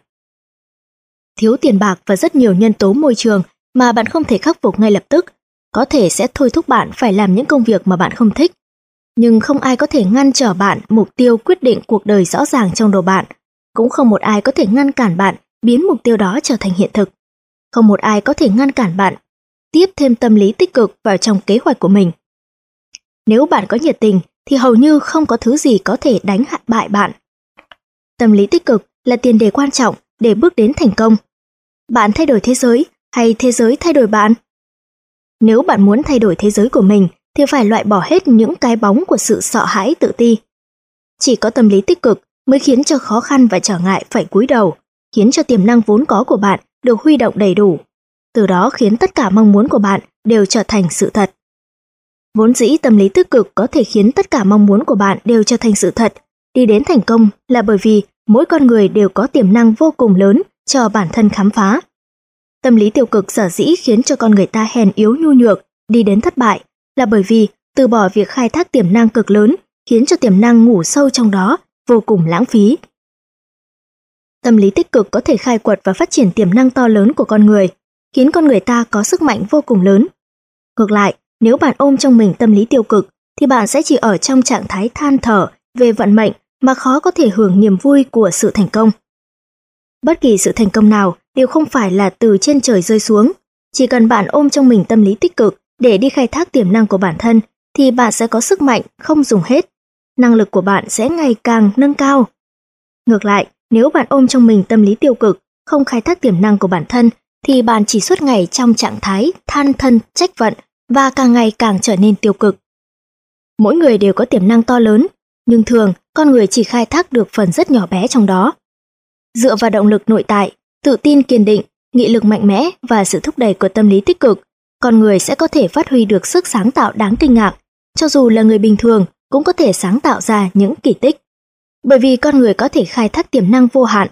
Thiếu tiền bạc và rất nhiều nhân tố môi trường mà bạn không thể khắc phục ngay lập tức có thể sẽ thôi thúc bạn phải làm những công việc mà bạn không thích. Nhưng không ai có thể ngăn trở bạn mục tiêu quyết định cuộc đời rõ ràng trong đầu bạn. Cũng không một ai có thể ngăn cản bạn biến mục tiêu đó trở thành hiện thực. Không một ai có thể ngăn cản bạn tiếp thêm tâm lý tích cực vào trong kế hoạch của mình. Nếu bạn có nhiệt tình thì hầu như không có thứ gì có thể đánh bại bạn. Tâm lý tích cực là tiền đề quan trọng để bước đến thành công. Bạn thay đổi thế giới hay thế giới thay đổi bạn? Nếu bạn muốn thay đổi thế giới của mình thì phải loại bỏ hết những cái bóng của sự sợ hãi tự ti. Chỉ có tâm lý tích cực mới khiến cho khó khăn và trở ngại phải cúi đầu, khiến cho tiềm năng vốn có của bạn được huy động đầy đủ. Từ đó khiến tất cả mong muốn của bạn đều trở thành sự thật. Vốn dĩ tâm lý tích cực có thể khiến tất cả mong muốn của bạn đều trở thành sự thật. Đi đến thành công là bởi vì mỗi con người đều có tiềm năng vô cùng lớn cho bản thân khám phá. Tâm lý tiêu cực sở dĩ khiến cho con người ta hèn yếu nhu nhược, đi đến thất bại là bởi vì từ bỏ việc khai thác tiềm năng cực lớn, khiến cho tiềm năng ngủ sâu trong đó, vô cùng lãng phí. Tâm lý tích cực có thể khai quật và phát triển tiềm năng to lớn của con người, khiến con người ta có sức mạnh vô cùng lớn. Ngược lại, nếu bạn ôm trong mình tâm lý tiêu cực, thì bạn sẽ chỉ ở trong trạng thái than thở về vận mệnh mà khó có thể hưởng niềm vui của sự thành công. Bất kỳ sự thành công nào đều không phải là từ trên trời rơi xuống. Chỉ cần bạn ôm trong mình tâm lý tích cực để đi khai thác tiềm năng của bản thân, thì bạn sẽ có sức mạnh không dùng hết. Năng lực của bạn sẽ ngày càng nâng cao. Ngược lại, nếu bạn ôm trong mình tâm lý tiêu cực, không khai thác tiềm năng của bản thân, thì bạn chỉ suốt ngày trong trạng thái than thân trách vận và càng ngày càng trở nên tiêu cực. Mỗi người đều có tiềm năng to lớn, nhưng thường con người chỉ khai thác được phần rất nhỏ bé trong đó. Dựa vào động lực nội tại, tự tin kiên định, nghị lực mạnh mẽ và sự thúc đẩy của tâm lý tích cực, con người sẽ có thể phát huy được sức sáng tạo đáng kinh ngạc. Cho dù là người bình thường cũng có thể sáng tạo ra những kỳ tích. Bởi vì con người có thể khai thác tiềm năng vô hạn.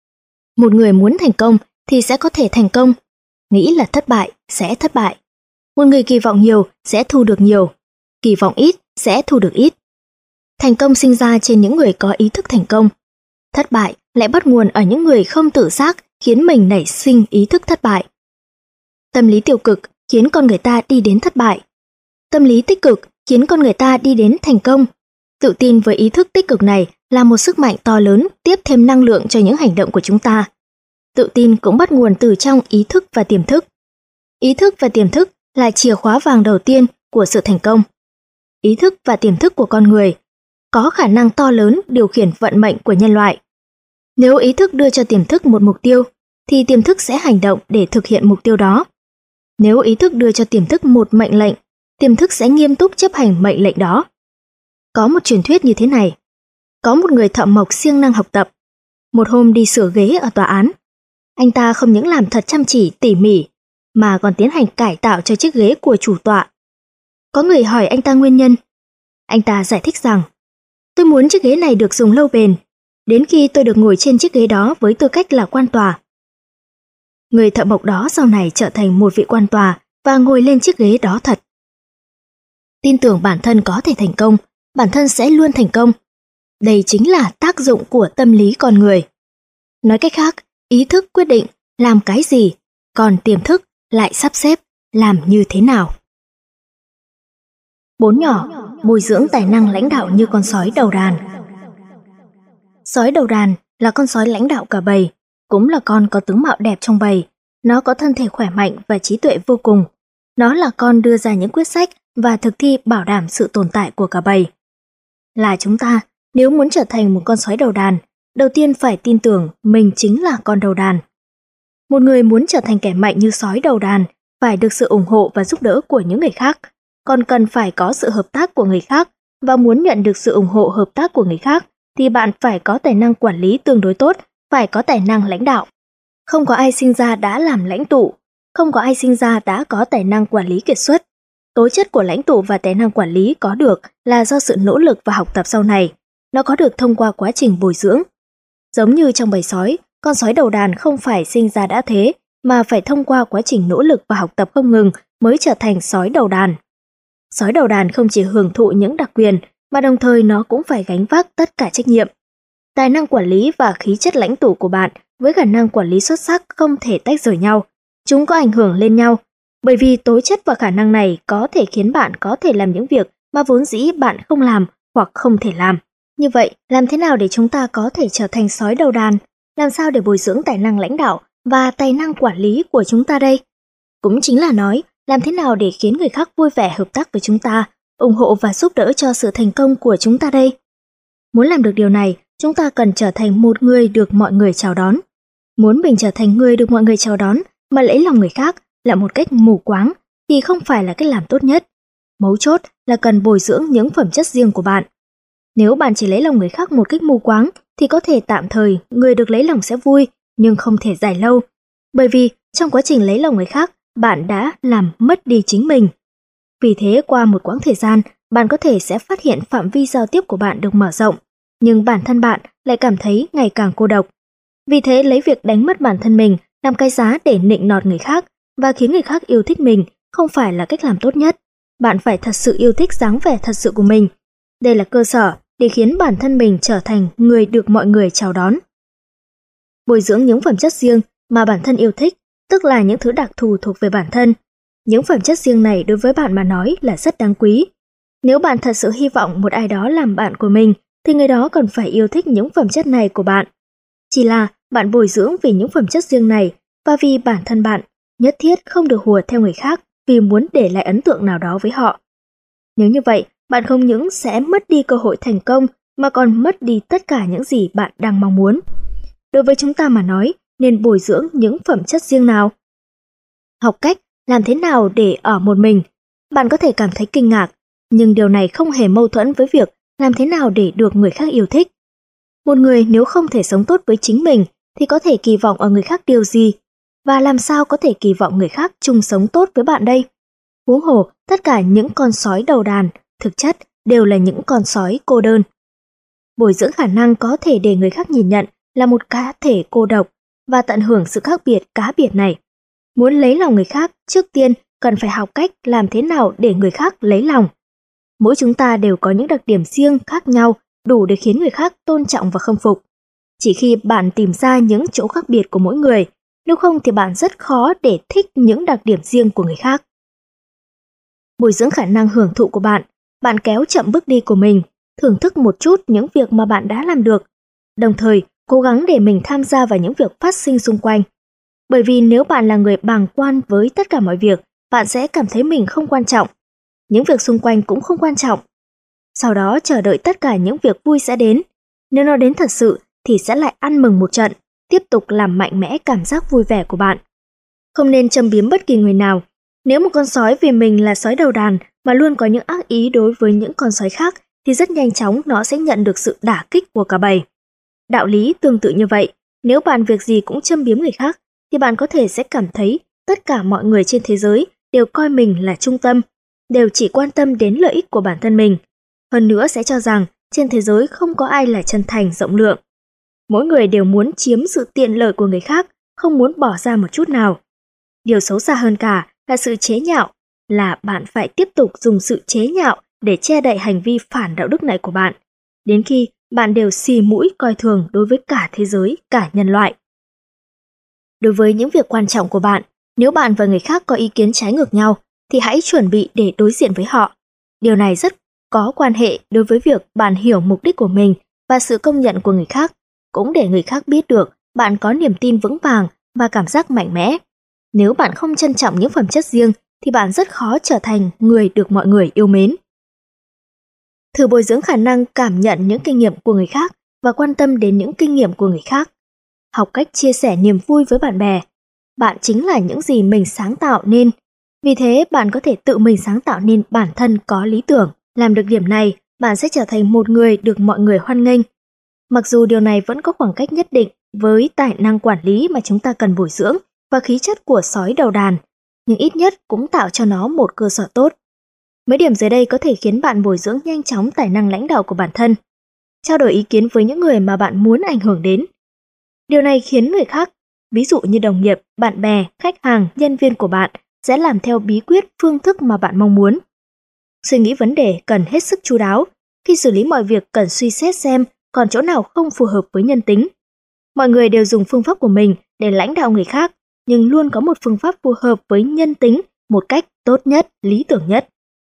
Một người muốn thành công thì sẽ có thể thành công, nghĩ là thất bại sẽ thất bại. Một người kỳ vọng nhiều sẽ thu được nhiều, kỳ vọng ít sẽ thu được ít. Thành công sinh ra trên những người có ý thức thành công. Thất bại lại bắt nguồn ở những người không tự giác khiến mình nảy sinh ý thức thất bại. Tâm lý tiêu cực khiến con người ta đi đến thất bại. Tâm lý tích cực khiến con người ta đi đến thành công. Tự tin với ý thức tích cực này là một sức mạnh to lớn tiếp thêm năng lượng cho những hành động của chúng ta. Tự tin cũng bắt nguồn từ trong ý thức và tiềm thức. Ý thức và tiềm thức là chìa khóa vàng đầu tiên của sự thành công. Ý thức và tiềm thức của con người có khả năng to lớn điều khiển vận mệnh của nhân loại. Nếu ý thức đưa cho tiềm thức một mục tiêu, thì tiềm thức sẽ hành động để thực hiện mục tiêu đó. Nếu ý thức đưa cho tiềm thức một mệnh lệnh, tiềm thức sẽ nghiêm túc chấp hành mệnh lệnh đó. Có một truyền thuyết như thế này. Có một người thợ mộc siêng năng học tập. Một hôm đi sửa ghế ở tòa án. Anh ta không những làm thật chăm chỉ tỉ mỉ, mà còn tiến hành cải tạo cho chiếc ghế của chủ tọa. Có người hỏi anh ta nguyên nhân. Anh ta giải thích rằng, tôi muốn chiếc ghế này được dùng lâu bền, đến khi tôi được ngồi trên chiếc ghế đó với tư cách là quan tòa. Người thợ mộc đó sau này trở thành một vị quan tòa và ngồi lên chiếc ghế đó thật. Tin tưởng bản thân có thể thành công, bản thân sẽ luôn thành công. Đây chính là tác dụng của tâm lý con người. Nói cách khác, ý thức quyết định làm cái gì, còn tiềm thức lại sắp xếp làm như thế nào. Bốn nhỏ, bồi dưỡng tài năng lãnh đạo như con sói đầu đàn. Sói đầu đàn là con sói lãnh đạo cả bầy, cũng là con có tướng mạo đẹp trong bầy. Nó có thân thể khỏe mạnh và trí tuệ vô cùng. Nó là con đưa ra những quyết sách và thực thi bảo đảm sự tồn tại của cả bầy. Là chúng ta, nếu muốn trở thành một con sói đầu đàn, đầu tiên phải tin tưởng mình chính là con đầu đàn. Một người muốn trở thành kẻ mạnh như sói đầu đàn, phải được sự ủng hộ và giúp đỡ của những người khác, còn cần phải có sự hợp tác của người khác, và muốn nhận được sự ủng hộ hợp tác của người khác, thì bạn phải có tài năng quản lý tương đối tốt, phải có tài năng lãnh đạo. Không có ai sinh ra đã làm lãnh tụ, không có ai sinh ra đã có tài năng quản lý kiệt xuất. Tố chất của lãnh tụ và tài năng quản lý có được là do sự nỗ lực và học tập sau này. Nó có được thông qua quá trình bồi dưỡng. Giống như trong bầy sói, con sói đầu đàn không phải sinh ra đã thế, mà phải thông qua quá trình nỗ lực và học tập không ngừng mới trở thành sói đầu đàn. Sói đầu đàn không chỉ hưởng thụ những đặc quyền, mà đồng thời nó cũng phải gánh vác tất cả trách nhiệm. Tài năng quản lý và khí chất lãnh tụ của bạn với khả năng quản lý xuất sắc không thể tách rời nhau. Chúng có ảnh hưởng lên nhau, bởi vì tố chất và khả năng này có thể khiến bạn có thể làm những việc mà vốn dĩ bạn không làm hoặc không thể làm. Như vậy, làm thế nào để chúng ta có thể trở thành sói đầu đàn? Làm sao để bồi dưỡng tài năng lãnh đạo và tài năng quản lý của chúng ta đây? Cũng chính là nói, làm thế nào để khiến người khác vui vẻ hợp tác với chúng ta, ủng hộ và giúp đỡ cho sự thành công của chúng ta đây? Muốn làm được điều này, chúng ta cần trở thành một người được mọi người chào đón. Muốn mình trở thành người được mọi người chào đón mà lấy lòng người khác là một cách mù quáng thì không phải là cách làm tốt nhất. Mấu chốt là cần bồi dưỡng những phẩm chất riêng của bạn. Nếu bạn chỉ lấy lòng người khác một cách mù quáng thì có thể tạm thời người được lấy lòng sẽ vui, nhưng không thể dài lâu. Bởi vì trong quá trình lấy lòng người khác, bạn đã làm mất đi chính mình. Vì thế qua một quãng thời gian, bạn có thể sẽ phát hiện phạm vi giao tiếp của bạn được mở rộng, nhưng bản thân bạn lại cảm thấy ngày càng cô độc. Vì thế lấy việc đánh mất bản thân mình làm cái giá để nịnh nọt người khác và khiến người khác yêu thích mình không phải là cách làm tốt nhất. Bạn phải thật sự yêu thích dáng vẻ thật sự của mình. Đây là cơ sở để khiến bản thân mình trở thành người được mọi người chào đón. Bồi dưỡng những phẩm chất riêng mà bản thân yêu thích, tức là những thứ đặc thù thuộc về bản thân. Những phẩm chất riêng này đối với bạn mà nói là rất đáng quý. Nếu bạn thật sự hy vọng một ai đó làm bạn của mình, thì người đó cần phải yêu thích những phẩm chất này của bạn. Chỉ là bạn bồi dưỡng vì những phẩm chất riêng này và vì bản thân bạn, nhất thiết không được hùa theo người khác vì muốn để lại ấn tượng nào đó với họ. Nếu như vậy, bạn không những sẽ mất đi cơ hội thành công mà còn mất đi tất cả những gì bạn đang mong muốn. Đối với chúng ta mà nói, nên bồi dưỡng những phẩm chất riêng nào? Học cách làm thế nào để ở một mình. Bạn có thể cảm thấy kinh ngạc, nhưng điều này không hề mâu thuẫn với việc làm thế nào để được người khác yêu thích. Một người nếu không thể sống tốt với chính mình thì có thể kỳ vọng ở người khác điều gì? Và làm sao có thể kỳ vọng người khác chung sống tốt với bạn đây? Huống hồ, tất cả những con sói đầu đàn, thực chất đều là những con sói cô đơn. Bồi dưỡng khả năng có thể để người khác nhìn nhận là một cá thể cô độc và tận hưởng sự khác biệt cá biệt này. Muốn lấy lòng người khác, trước tiên cần phải học cách làm thế nào để người khác lấy lòng. Mỗi chúng ta đều có những đặc điểm riêng khác nhau, đủ để khiến người khác tôn trọng và khâm phục. Chỉ khi bạn tìm ra những chỗ khác biệt của mỗi người, nếu không thì bạn rất khó để thích những đặc điểm riêng của người khác. Bồi dưỡng khả năng hưởng thụ của bạn, bạn kéo chậm bước đi của mình, thưởng thức một chút những việc mà bạn đã làm được, đồng thời cố gắng để mình tham gia vào những việc phát sinh xung quanh. Bởi vì nếu bạn là người bàng quan với tất cả mọi việc, bạn sẽ cảm thấy mình không quan trọng. Những việc xung quanh cũng không quan trọng. Sau đó chờ đợi tất cả những việc vui sẽ đến. Nếu nó đến thật sự thì sẽ lại ăn mừng một trận, tiếp tục làm mạnh mẽ cảm giác vui vẻ của bạn. Không nên châm biếm bất kỳ người nào. Nếu một con sói vì mình là sói đầu đàn mà luôn có những ác ý đối với những con sói khác, thì rất nhanh chóng nó sẽ nhận được sự đả kích của cả bầy. Đạo lý tương tự như vậy, nếu bạn việc gì cũng châm biếm người khác, thì bạn có thể sẽ cảm thấy tất cả mọi người trên thế giới đều coi mình là trung tâm, đều chỉ quan tâm đến lợi ích của bản thân mình. Hơn nữa sẽ cho rằng trên thế giới không có ai là chân thành rộng lượng. Mỗi người đều muốn chiếm sự tiện lợi của người khác, không muốn bỏ ra một chút nào. Điều xấu xa hơn cả là sự chế nhạo, là bạn phải tiếp tục dùng sự chế nhạo để che đậy hành vi phản đạo đức này của bạn, đến khi bạn đều xì mũi coi thường đối với cả thế giới, cả nhân loại. Đối với những việc quan trọng của bạn, nếu bạn và người khác có ý kiến trái ngược nhau, thì hãy chuẩn bị để đối diện với họ. Điều này rất có quan hệ đối với việc bạn hiểu mục đích của mình và sự công nhận của người khác, cũng để người khác biết được bạn có niềm tin vững vàng và cảm giác mạnh mẽ. Nếu bạn không trân trọng những phẩm chất riêng, thì bạn rất khó trở thành người được mọi người yêu mến. Thử bồi dưỡng khả năng cảm nhận những kinh nghiệm của người khác và quan tâm đến những kinh nghiệm của người khác. Học cách chia sẻ niềm vui với bạn bè. Bạn chính là những gì mình sáng tạo nên. Vì thế, bạn có thể tự mình sáng tạo nên bản thân có lý tưởng. Làm được điểm này, bạn sẽ trở thành một người được mọi người hoan nghênh. Mặc dù điều này vẫn có khoảng cách nhất định với tài năng quản lý mà chúng ta cần bồi dưỡng và khí chất của sói đầu đàn, nhưng ít nhất cũng tạo cho nó một cơ sở tốt. Mấy điểm dưới đây có thể khiến bạn bồi dưỡng nhanh chóng tài năng lãnh đạo của bản thân. Trao đổi ý kiến với những người mà bạn muốn ảnh hưởng đến. Điều này khiến người khác, ví dụ như đồng nghiệp, bạn bè, khách hàng, nhân viên của bạn, sẽ làm theo bí quyết, phương thức mà bạn mong muốn. Suy nghĩ vấn đề cần hết sức chu đáo. Khi xử lý mọi việc cần suy xét xem còn chỗ nào không phù hợp với nhân tính. Mọi người đều dùng phương pháp của mình để lãnh đạo người khác, nhưng luôn có một phương pháp phù hợp với nhân tính một cách tốt nhất, lý tưởng nhất.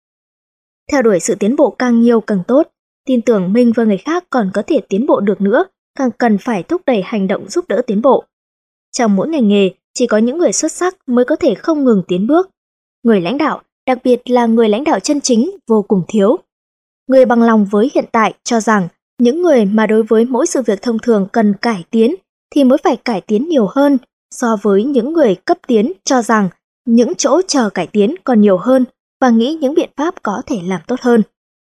Theo đuổi sự tiến bộ càng nhiều càng tốt, tin tưởng mình và người khác còn có thể tiến bộ được nữa, càng cần phải thúc đẩy hành động giúp đỡ tiến bộ. Trong mỗi ngành nghề, chỉ có những người xuất sắc mới có thể không ngừng tiến bước. Người lãnh đạo, đặc biệt là người lãnh đạo chân chính, vô cùng thiếu. Người bằng lòng với hiện tại cho rằng những người mà đối với mỗi sự việc thông thường cần cải tiến thì mới phải cải tiến nhiều hơn so với những người cấp tiến cho rằng những chỗ chờ cải tiến còn nhiều hơn và nghĩ những biện pháp có thể làm tốt hơn.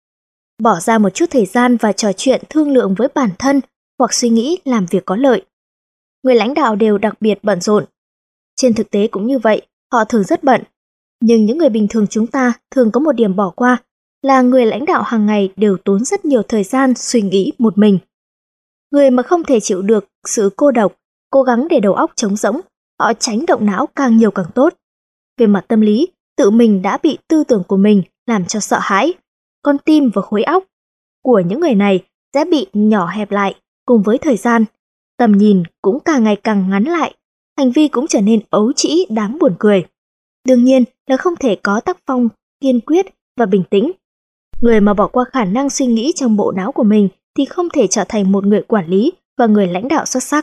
Bỏ ra một chút thời gian và trò chuyện thương lượng với bản thân hoặc suy nghĩ làm việc có lợi. Người lãnh đạo đều đặc biệt bận rộn. Trên thực tế cũng như vậy, họ thường rất bận. Nhưng những người bình thường chúng ta thường có một điểm bỏ qua là người lãnh đạo hàng ngày đều tốn rất nhiều thời gian suy nghĩ một mình. Người mà không thể chịu được sự cô độc, cố gắng để đầu óc trống rỗng, họ tránh động não càng nhiều càng tốt. Về mặt tâm lý, tự mình đã bị tư tưởng của mình làm cho sợ hãi. Con tim và khối óc của những người này sẽ bị nhỏ hẹp lại cùng với thời gian. Tầm nhìn cũng càng ngày càng ngắn lại, hành vi cũng trở nên ấu trĩ đáng buồn cười. Đương nhiên là không thể có tác phong kiên quyết và bình tĩnh. Người mà bỏ qua khả năng suy nghĩ trong bộ não của mình thì không thể trở thành một người quản lý và người lãnh đạo xuất sắc.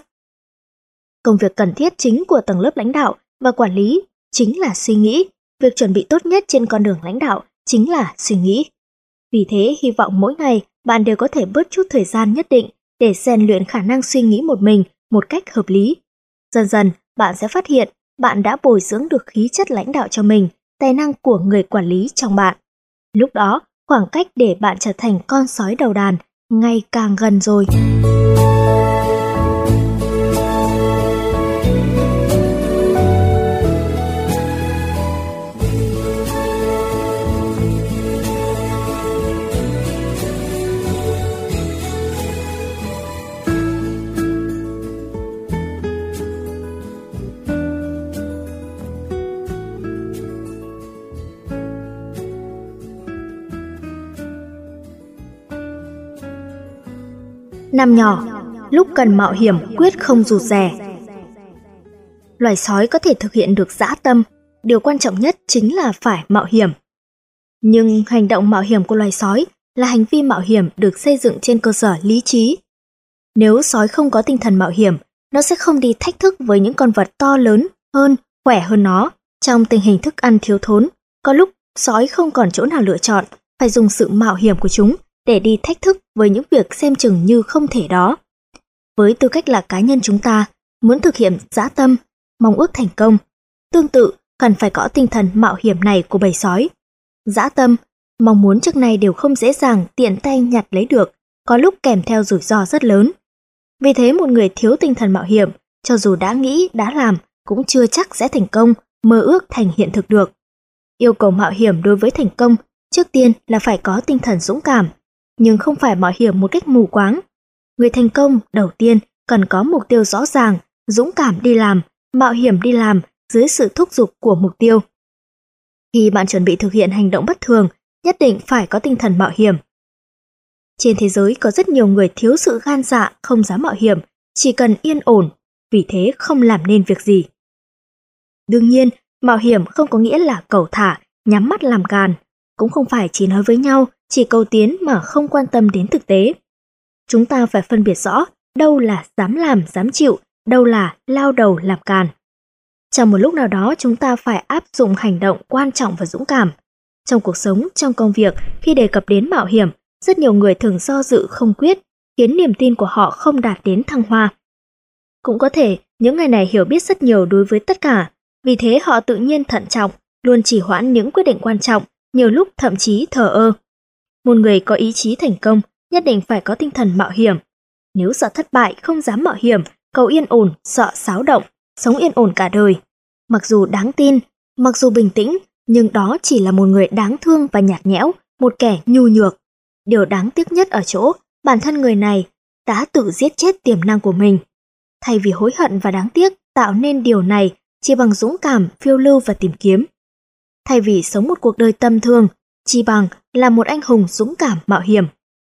Công việc cần thiết chính của tầng lớp lãnh đạo và quản lý chính là suy nghĩ. Việc chuẩn bị tốt nhất trên con đường lãnh đạo chính là suy nghĩ. Vì thế, hy vọng mỗi ngày bạn đều có thể bớt chút thời gian nhất định để rèn luyện khả năng suy nghĩ một mình một cách hợp lý. Dần dần, bạn sẽ phát hiện bạn đã bồi dưỡng được khí chất lãnh đạo cho mình, tài năng của người quản lý trong bạn. Lúc đó, khoảng cách để bạn trở thành con sói đầu đàn ngày càng gần rồi. Năm nhỏ, lúc cần mạo hiểm quyết không rụt rè. Loài sói có thể thực hiện được dã tâm, điều quan trọng nhất chính là phải mạo hiểm. Nhưng hành động mạo hiểm của loài sói là hành vi mạo hiểm được xây dựng trên cơ sở lý trí. Nếu sói không có tinh thần mạo hiểm, nó sẽ không đi thách thức với những con vật to lớn hơn, khỏe hơn nó. Trong tình hình thức ăn thiếu thốn, có lúc sói không còn chỗ nào lựa chọn, phải dùng sự mạo hiểm của chúng để đi thách thức với những việc xem chừng như không thể đó. Với tư cách là cá nhân chúng ta, muốn thực hiện dã tâm, mong ước thành công, tương tự cần phải có tinh thần mạo hiểm này của bầy sói. Dã tâm, mong muốn trước nay đều không dễ dàng tiện tay nhặt lấy được, có lúc kèm theo rủi ro rất lớn. Vì thế một người thiếu tinh thần mạo hiểm, cho dù đã nghĩ, đã làm, cũng chưa chắc sẽ thành công, mơ ước thành hiện thực được. Yêu cầu mạo hiểm đối với thành công, trước tiên là phải có tinh thần dũng cảm, nhưng không phải mạo hiểm một cách mù quáng. Người thành công đầu tiên cần có mục tiêu rõ ràng, dũng cảm đi làm, mạo hiểm đi làm dưới sự thúc giục của mục tiêu. Khi bạn chuẩn bị thực hiện hành động bất thường, nhất định phải có tinh thần mạo hiểm. Trên thế giới có rất nhiều người thiếu sự gan dạ, không dám mạo hiểm, chỉ cần yên ổn, vì thế không làm nên việc gì. Đương nhiên, mạo hiểm không có nghĩa là cẩu thả, nhắm mắt làm càn, cũng không phải chỉ nói với nhau, chỉ cầu tiến mà không quan tâm đến thực tế. Chúng ta phải phân biệt rõ đâu là dám làm, dám chịu, đâu là lao đầu làm càn. Trong một lúc nào đó chúng ta phải áp dụng hành động quan trọng và dũng cảm. Trong cuộc sống, trong công việc, khi đề cập đến mạo hiểm, rất nhiều người thường do dự không quyết, khiến niềm tin của họ không đạt đến thăng hoa. Cũng có thể, những người này hiểu biết rất nhiều đối với tất cả, vì thế họ tự nhiên thận trọng, luôn trì hoãn những quyết định quan trọng, nhiều lúc thậm chí thờ ơ. Một người có ý chí thành công, nhất định phải có tinh thần mạo hiểm. Nếu sợ thất bại, không dám mạo hiểm, cầu yên ổn, sợ xáo động, sống yên ổn cả đời. Mặc dù đáng tin, mặc dù bình tĩnh, nhưng đó chỉ là một người đáng thương và nhạt nhẽo, một kẻ nhu nhược. Điều đáng tiếc nhất ở chỗ, bản thân người này đã tự giết chết tiềm năng của mình. Thay vì hối hận và đáng tiếc tạo nên điều này chỉ bằng dũng cảm, phiêu lưu và tìm kiếm. Thay vì sống một cuộc đời tầm thường, chỉ bằng là một anh hùng dũng cảm mạo hiểm.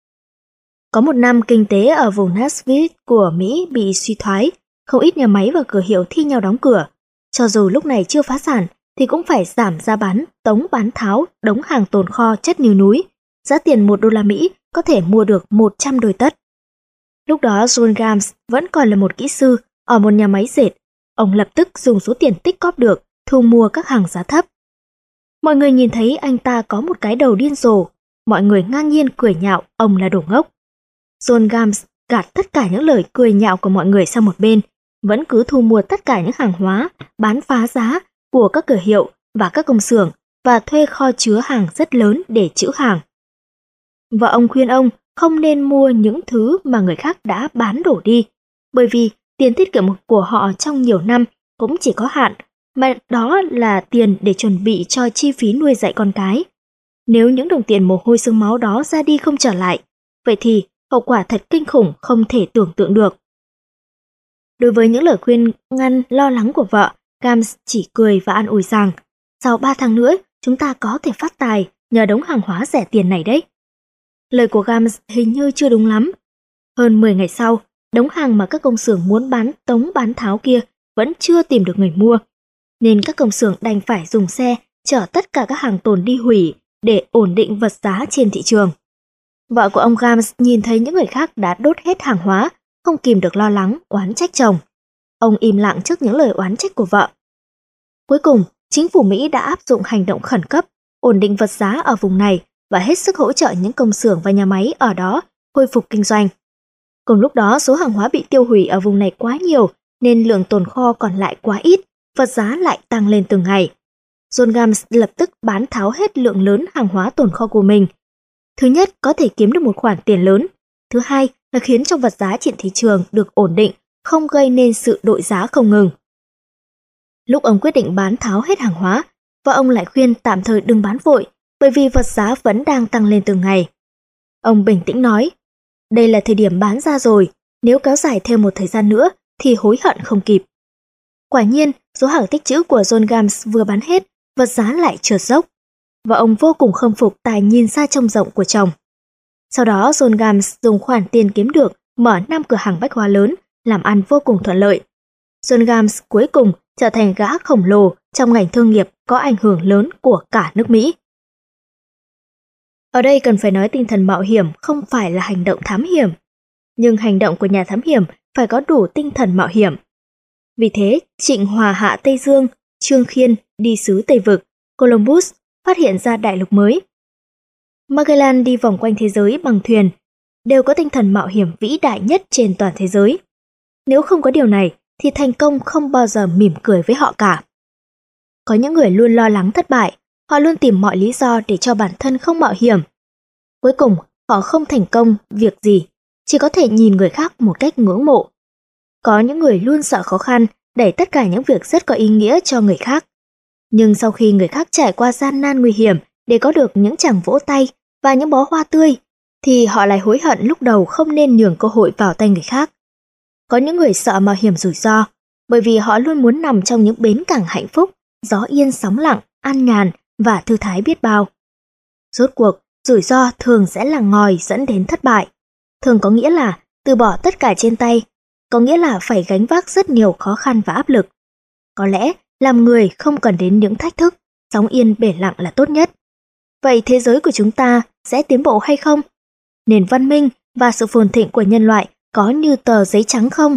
Có một năm kinh tế ở vùng Nashville của Mỹ bị suy thoái, không ít nhà máy và cửa hiệu thi nhau đóng cửa. Cho dù lúc này chưa phá sản thì cũng phải giảm giá bán, tống bán tháo, đống hàng tồn kho chất như núi. Giá tiền một đô la Mỹ có thể mua được một trăm đôi tất. Lúc đó John Gams vẫn còn là một kỹ sư ở một nhà máy dệt. Ông lập tức dùng số tiền tích cóp được thu mua các hàng giá thấp. Mọi người nhìn thấy anh ta có một cái đầu điên rồ, mọi người ngang nhiên cười nhạo ông là đồ ngốc. John Gams gạt tất cả những lời cười nhạo của mọi người sang một bên, vẫn cứ thu mua tất cả những hàng hóa bán phá giá của các cửa hiệu và các công xưởng và thuê kho chứa hàng rất lớn để trữ hàng. Và ông khuyên ông không nên mua những thứ mà người khác đã bán đổ đi, bởi vì tiền tiết kiệm của họ trong nhiều năm cũng chỉ có hạn, mà đó là tiền để chuẩn bị cho chi phí nuôi dạy con cái. Nếu những đồng tiền mồ hôi xương máu đó ra đi không trở lại, vậy thì hậu quả thật kinh khủng không thể tưởng tượng được. Đối với những lời khuyên ngăn lo lắng của vợ, Gams chỉ cười và an ủi rằng sau ba tháng nữa chúng ta có thể phát tài nhờ đống hàng hóa rẻ tiền này đấy. Lời của Gams hình như chưa đúng lắm. Hơn mười ngày sau, đống hàng mà các công xưởng muốn bán tống bán tháo kia vẫn chưa tìm được người mua, nên các công xưởng đành phải dùng xe chở tất cả các hàng tồn đi hủy để ổn định vật giá trên thị trường. Vợ của ông Gams nhìn thấy những người khác đã đốt hết hàng hóa, không kìm được lo lắng, oán trách chồng. Ông im lặng trước những lời oán trách của vợ. Cuối cùng, chính phủ Mỹ đã áp dụng hành động khẩn cấp, ổn định vật giá ở vùng này và hết sức hỗ trợ những công xưởng và nhà máy ở đó khôi phục kinh doanh. Cùng lúc đó, số hàng hóa bị tiêu hủy ở vùng này quá nhiều nên lượng tồn kho còn lại quá ít, vật giá lại tăng lên từng ngày. John Gams lập tức bán tháo hết lượng lớn hàng hóa tồn kho của mình. Thứ nhất, có thể kiếm được một khoản tiền lớn. Thứ hai là khiến cho vật giá trên thị trường được ổn định, không gây nên sự đội giá không ngừng. Lúc ông quyết định bán tháo hết hàng hóa, vợ ông lại khuyên tạm thời đừng bán vội, bởi vì vật giá vẫn đang tăng lên từng ngày. Ông bình tĩnh nói, đây là thời điểm bán ra rồi, nếu kéo dài thêm một thời gian nữa thì hối hận không kịp. Quả nhiên, số hàng tích trữ của John Gams vừa bán hết, vật giá lại trượt dốc. Và ông vô cùng khâm phục tài nhìn xa trông rộng của chồng. Sau đó John Gams dùng khoản tiền kiếm được mở năm cửa hàng bách hóa lớn, làm ăn vô cùng thuận lợi. John Gams cuối cùng trở thành gã khổng lồ trong ngành thương nghiệp có ảnh hưởng lớn của cả nước Mỹ. Ở đây cần phải nói tinh thần mạo hiểm không phải là hành động thám hiểm, nhưng hành động của nhà thám hiểm phải có đủ tinh thần mạo hiểm. Vì thế, Trịnh Hòa hạ Tây Dương, Trương Khiên đi xứ Tây Vực, Columbus phát hiện ra đại lục mới. Magellan đi vòng quanh thế giới bằng thuyền, đều có tinh thần mạo hiểm vĩ đại nhất trên toàn thế giới. Nếu không có điều này, thì thành công không bao giờ mỉm cười với họ cả. Có những người luôn lo lắng thất bại, họ luôn tìm mọi lý do để cho bản thân không mạo hiểm. Cuối cùng, họ không thành công việc gì, chỉ có thể nhìn người khác một cách ngưỡng mộ. Có những người luôn sợ khó khăn, đẩy tất cả những việc rất có ý nghĩa cho người khác. Nhưng sau khi người khác trải qua gian nan nguy hiểm để có được những tràng vỗ tay và những bó hoa tươi, thì họ lại hối hận lúc đầu không nên nhường cơ hội vào tay người khác. Có những người sợ mạo hiểm rủi ro, bởi vì họ luôn muốn nằm trong những bến cảng hạnh phúc, gió yên sóng lặng, an nhàn và thư thái biết bao. Rốt cuộc, rủi ro thường sẽ là ngòi dẫn đến thất bại. Thường có nghĩa là từ bỏ tất cả trên tay, có nghĩa là phải gánh vác rất nhiều khó khăn và áp lực. Có lẽ làm người không cần đến những thách thức, sóng yên bể lặng là tốt nhất. Vậy thế giới của chúng ta sẽ tiến bộ hay không? Nền văn minh và sự phồn thịnh của nhân loại có như tờ giấy trắng không?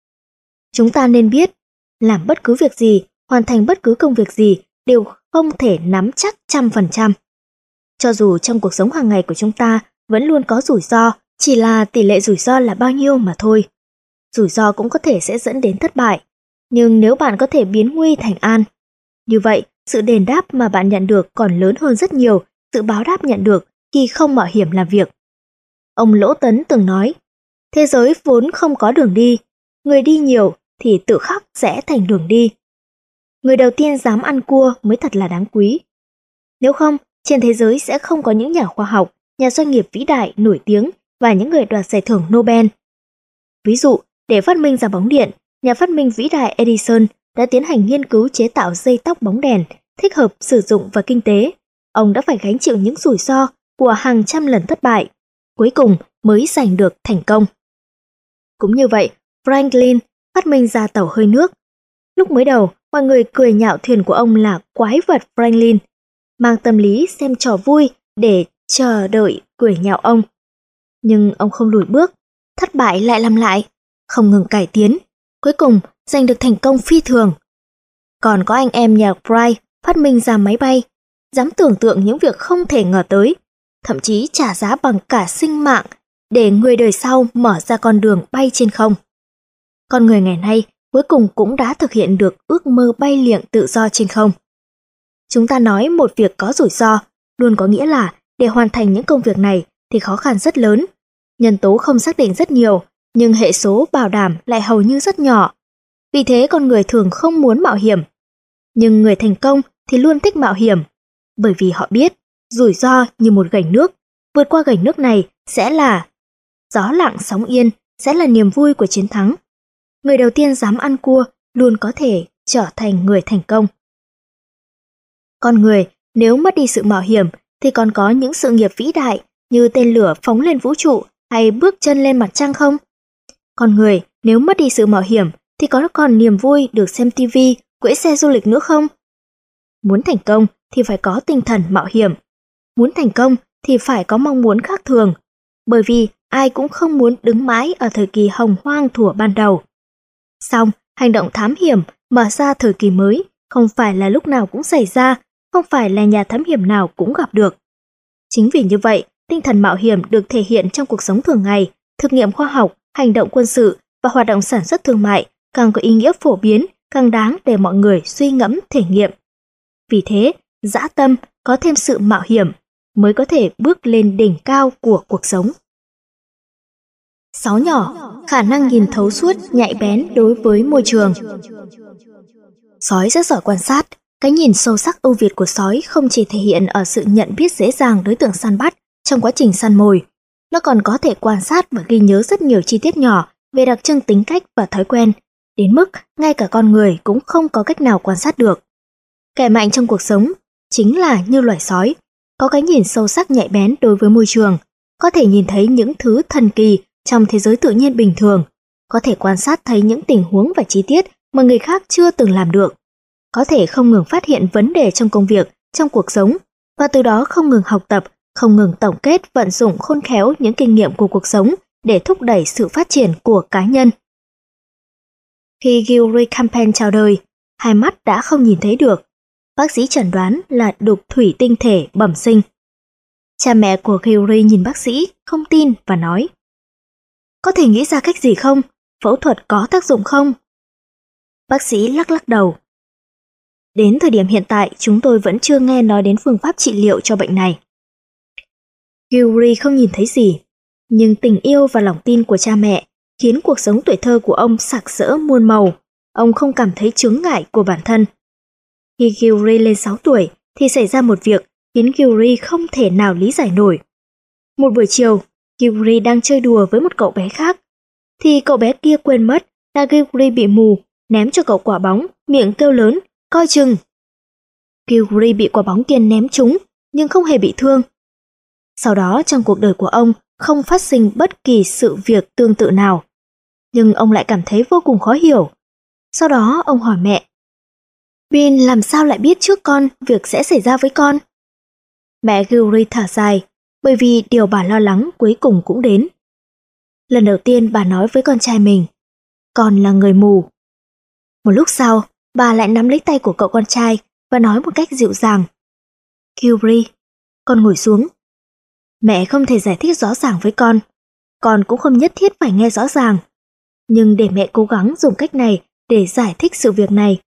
Chúng ta nên biết, làm bất cứ việc gì, hoàn thành bất cứ công việc gì đều không thể nắm chắc trăm phần trăm. Cho dù trong cuộc sống hàng ngày của chúng ta vẫn luôn có rủi ro, chỉ là tỷ lệ rủi ro là bao nhiêu mà thôi. Rủi ro cũng có thể sẽ dẫn đến thất bại, nhưng nếu bạn có thể biến nguy thành an, như vậy sự đền đáp mà bạn nhận được còn lớn hơn rất nhiều sự báo đáp nhận được khi không mạo hiểm làm việc. Ông Lỗ Tấn từng nói, thế giới vốn không có đường đi, người đi nhiều thì tự khắc sẽ thành đường đi. Người đầu tiên dám ăn cua mới thật là đáng quý. Nếu không, trên thế giới sẽ không có những nhà khoa học, nhà doanh nghiệp vĩ đại nổi tiếng và những người đoạt giải thưởng Nobel. Ví dụ, để phát minh ra bóng điện, nhà phát minh vĩ đại Edison đã tiến hành nghiên cứu chế tạo dây tóc bóng đèn thích hợp sử dụng và kinh tế. Ông đã phải gánh chịu những rủi ro của hàng trăm lần thất bại, cuối cùng mới giành được thành công. Cũng như vậy, Franklin phát minh ra tàu hơi nước. Lúc mới đầu, mọi người cười nhạo thuyền của ông là quái vật Franklin, mang tâm lý xem trò vui để chờ đợi cười nhạo ông. Nhưng ông không lùi bước, thất bại lại làm lại, không ngừng cải tiến, cuối cùng giành được thành công phi thường. Còn có anh em nhà Wright phát minh ra máy bay, dám tưởng tượng những việc không thể ngờ tới, thậm chí trả giá bằng cả sinh mạng để người đời sau mở ra con đường bay trên không. Con người ngày nay cuối cùng cũng đã thực hiện được ước mơ bay liệng tự do trên không. Chúng ta nói một việc có rủi ro, luôn có nghĩa là để hoàn thành những công việc này thì khó khăn rất lớn, nhân tố không xác định rất nhiều, nhưng hệ số bảo đảm lại hầu như rất nhỏ. Vì thế con người thường không muốn mạo hiểm. Nhưng người thành công thì luôn thích mạo hiểm, bởi vì họ biết rủi ro như một gành nước, vượt qua gành nước này sẽ là gió lặng sóng yên, sẽ là niềm vui của chiến thắng. Người đầu tiên dám ăn cua luôn có thể trở thành người thành công. Con người nếu mất đi sự mạo hiểm thì còn có những sự nghiệp vĩ đại như tên lửa phóng lên vũ trụ hay bước chân lên mặt trăng không? Con người nếu mất đi sự mạo hiểm thì có còn niềm vui được xem tivi, cưỡi xe du lịch nữa không? Muốn thành công thì phải có tinh thần mạo hiểm. Muốn thành công thì phải có mong muốn khác thường, bởi vì ai cũng không muốn đứng mãi ở thời kỳ hồng hoang thuở ban đầu. Song, hành động thám hiểm mở ra thời kỳ mới không phải là lúc nào cũng xảy ra, không phải là nhà thám hiểm nào cũng gặp được. Chính vì như vậy, tinh thần mạo hiểm được thể hiện trong cuộc sống thường ngày, thực nghiệm khoa học, hành động quân sự và hoạt động sản xuất thương mại càng có ý nghĩa phổ biến, càng đáng để mọi người suy ngẫm thể nghiệm. Vì thế, dã tâm có thêm sự mạo hiểm mới có thể bước lên đỉnh cao của cuộc sống. Sáu nhỏ, khả năng nhìn thấu suốt, nhạy bén đối với môi trường. Sói rất giỏi quan sát. Cái nhìn sâu sắc ưu việt của sói không chỉ thể hiện ở sự nhận biết dễ dàng đối tượng săn bắt trong quá trình săn mồi, nó còn có thể quan sát và ghi nhớ rất nhiều chi tiết nhỏ về đặc trưng tính cách và thói quen, đến mức ngay cả con người cũng không có cách nào quan sát được. Kẻ mạnh trong cuộc sống chính là như loài sói, có cái nhìn sâu sắc nhạy bén đối với môi trường, có thể nhìn thấy những thứ thần kỳ trong thế giới tự nhiên bình thường, có thể quan sát thấy những tình huống và chi tiết mà người khác chưa từng làm được, có thể không ngừng phát hiện vấn đề trong công việc, trong cuộc sống, và từ đó không ngừng học tập, không ngừng tổng kết vận dụng khôn khéo những kinh nghiệm của cuộc sống để thúc đẩy sự phát triển của cá nhân. Khi Gilry Campbell chào đời, hai mắt đã không nhìn thấy được. Bác sĩ chẩn đoán là đục thủy tinh thể bẩm sinh. Cha mẹ của Gilry nhìn bác sĩ, không tin và nói: "Có thể nghĩ ra cách gì không? Phẫu thuật có tác dụng không?" Bác sĩ lắc lắc đầu. "Đến thời điểm hiện tại, chúng tôi vẫn chưa nghe nói đến phương pháp trị liệu cho bệnh này." Gilry không nhìn thấy gì, nhưng tình yêu và lòng tin của cha mẹ khiến cuộc sống tuổi thơ của ông sặc sỡ muôn màu. Ông không cảm thấy chướng ngại của bản thân. Khi Gilry lên sáu tuổi thì xảy ra một việc khiến Gilry không thể nào lý giải nổi. Một buổi chiều, Gilry đang chơi đùa với một cậu bé khác, thì cậu bé kia quên mất là Gilry bị mù, ném cho cậu quả bóng, miệng kêu lớn: "Coi chừng!" Gilry bị quả bóng kia ném trúng, nhưng không hề bị thương. Sau đó trong cuộc đời của ông không phát sinh bất kỳ sự việc tương tự nào, nhưng ông lại cảm thấy vô cùng khó hiểu. Sau đó ông hỏi mẹ: "Bin làm sao lại biết trước con việc sẽ xảy ra với con?" Mẹ Gilry thở dài, bởi vì điều bà lo lắng cuối cùng cũng đến. Lần đầu tiên bà nói với con trai mình: "Con là người mù." Một lúc sau, bà lại nắm lấy tay của cậu con trai và nói một cách dịu dàng: "Gilry, con ngồi xuống." Mẹ không thể giải thích rõ ràng với con, con cũng không nhất thiết phải nghe rõ ràng, nhưng để mẹ cố gắng dùng cách này để giải thích sự việc này.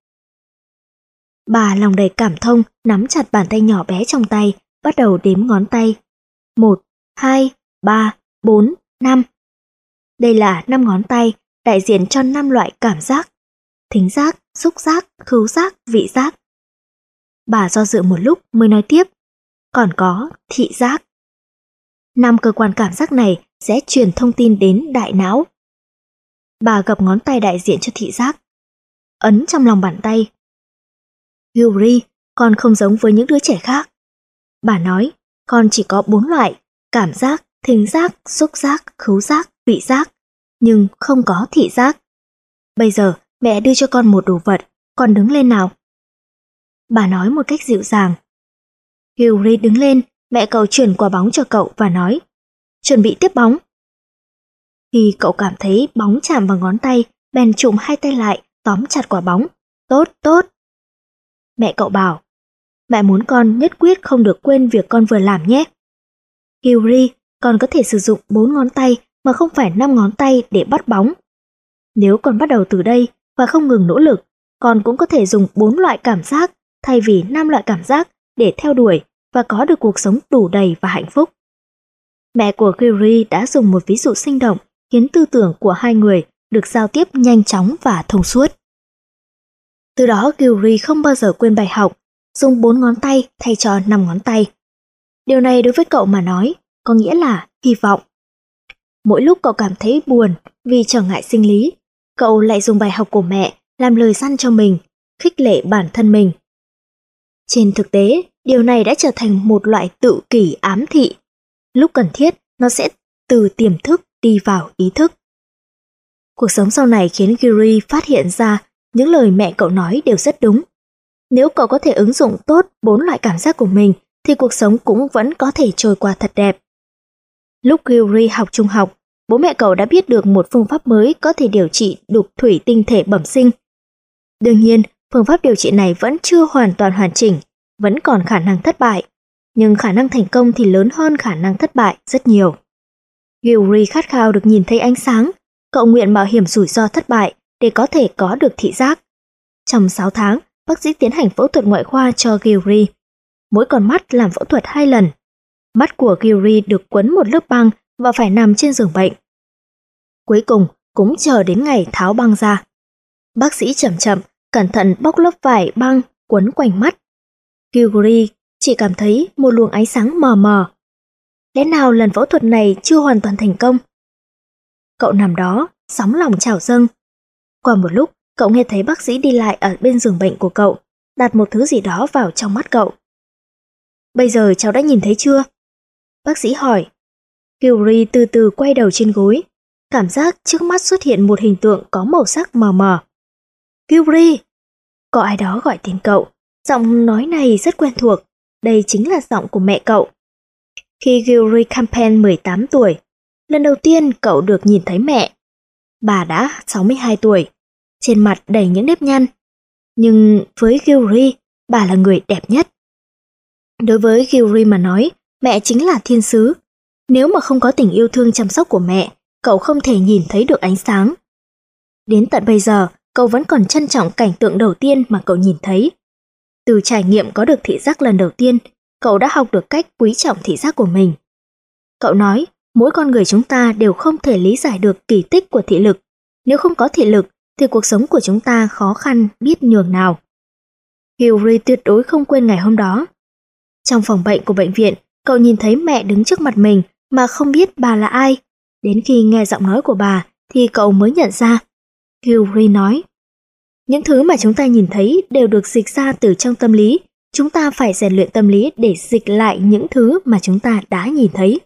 Bà lòng đầy cảm thông nắm chặt bàn tay nhỏ bé trong tay, bắt đầu đếm ngón tay. Một, hai, ba, bốn, năm. Đây là năm ngón tay đại diện cho năm loại cảm giác: thính giác, xúc giác, khứu giác, vị giác. Bà do dự một lúc mới nói tiếp: "Còn có thị giác." Năm cơ quan cảm giác này sẽ truyền thông tin đến đại não. Bà gập ngón tay đại diện cho thị giác, ấn trong lòng bàn tay. "Gilry, con không giống với những đứa trẻ khác." Bà nói, "Con chỉ có bốn loại: cảm giác, thính giác, xúc giác, khứu giác, vị giác, nhưng không có thị giác. Bây giờ mẹ đưa cho con một đồ vật, con đứng lên nào." Bà nói một cách dịu dàng. Gilry đứng lên, mẹ cậu chuyển quả bóng cho cậu và nói: "Chuẩn bị tiếp bóng." Khi cậu cảm thấy bóng chạm vào ngón tay, bèn trụm hai tay lại, tóm chặt quả bóng. "Tốt, tốt." Mẹ cậu bảo: "Mẹ muốn con nhất quyết không được quên việc con vừa làm nhé. Gilry, con có thể sử dụng bốn ngón tay mà không phải năm ngón tay để bắt bóng. Nếu con bắt đầu từ đây và không ngừng nỗ lực, con cũng có thể dùng bốn loại cảm giác thay vì năm loại cảm giác để theo đuổi và có được cuộc sống đủ đầy và hạnh phúc." Mẹ của Gilry đã dùng một ví dụ sinh động khiến tư tưởng của hai người được giao tiếp nhanh chóng và thông suốt. Từ đó Gilry không bao giờ quên bài học, dùng bốn ngón tay thay cho năm ngón tay. Điều này đối với cậu mà nói có nghĩa là hy vọng. Mỗi lúc cậu cảm thấy buồn vì trở ngại sinh lý, cậu lại dùng bài học của mẹ làm lời dặn cho mình, khích lệ bản thân mình. Trên thực tế, điều này đã trở thành một loại tự kỷ ám thị. Lúc cần thiết, nó sẽ từ tiềm thức đi vào ý thức. Cuộc sống sau này khiến Gilry phát hiện ra những lời mẹ cậu nói đều rất đúng. Nếu cậu có thể ứng dụng tốt bốn loại cảm giác của mình, thì cuộc sống cũng vẫn có thể trôi qua thật đẹp. Lúc Gilry học trung học, bố mẹ cậu đã biết được một phương pháp mới có thể điều trị đục thủy tinh thể bẩm sinh. Đương nhiên, phương pháp điều trị này vẫn chưa hoàn toàn hoàn chỉnh, vẫn còn khả năng thất bại, nhưng khả năng thành công thì lớn hơn khả năng thất bại rất nhiều. Gilry khát khao được nhìn thấy ánh sáng, cậu nguyện mạo hiểm rủi ro thất bại để có thể có được thị giác. Trong sáu tháng, bác sĩ tiến hành phẫu thuật ngoại khoa cho Gilry. Mỗi con mắt làm phẫu thuật hai lần. Mắt của Gilry được quấn một lớp băng và phải nằm trên giường bệnh. Cuối cùng cũng chờ đến ngày tháo băng ra. Bác sĩ chậm chậm, cẩn thận bóc lớp vải băng quấn quanh mắt. Gilry chỉ cảm thấy một luồng ánh sáng mờ mờ. Lẽ nào lần phẫu thuật này chưa hoàn toàn thành công? Cậu nằm đó, sóng lòng trào dâng. Qua một lúc, cậu nghe thấy bác sĩ đi lại ở bên giường bệnh của cậu, đặt một thứ gì đó vào trong mắt cậu. "Bây giờ cháu đã nhìn thấy chưa?" Bác sĩ hỏi. Gilry từ từ quay đầu trên gối, cảm giác trước mắt xuất hiện một hình tượng có màu sắc mờ mờ. Gilry! Có ai đó gọi tên cậu, giọng nói này rất quen thuộc, đây chính là giọng của mẹ cậu. Khi Gilry Campbell mười tám tuổi, lần đầu tiên cậu được nhìn thấy mẹ. Bà đã sáu mươi hai tuổi, trên mặt đầy những nếp nhăn. Nhưng với Gilry, bà là người đẹp nhất. Đối với Gilry mà nói, mẹ chính là thiên sứ. Nếu mà không có tình yêu thương chăm sóc của mẹ, cậu không thể nhìn thấy được ánh sáng. Đến tận bây giờ, cậu vẫn còn trân trọng cảnh tượng đầu tiên mà cậu nhìn thấy. Từ trải nghiệm có được thị giác lần đầu tiên, cậu đã học được cách quý trọng thị giác của mình. Cậu nói, mỗi con người chúng ta đều không thể lý giải được kỳ tích của thị lực. Nếu không có thị lực, thì cuộc sống của chúng ta khó khăn biết nhường nào. Gilry tuyệt đối không quên ngày hôm đó. Trong phòng bệnh của bệnh viện, cậu nhìn thấy mẹ đứng trước mặt mình mà không biết bà là ai. Đến khi nghe giọng nói của bà thì cậu mới nhận ra. Gilry nói, những thứ mà chúng ta nhìn thấy đều được dịch ra từ trong tâm lý. Chúng ta phải rèn luyện tâm lý để dịch lại những thứ mà chúng ta đã nhìn thấy.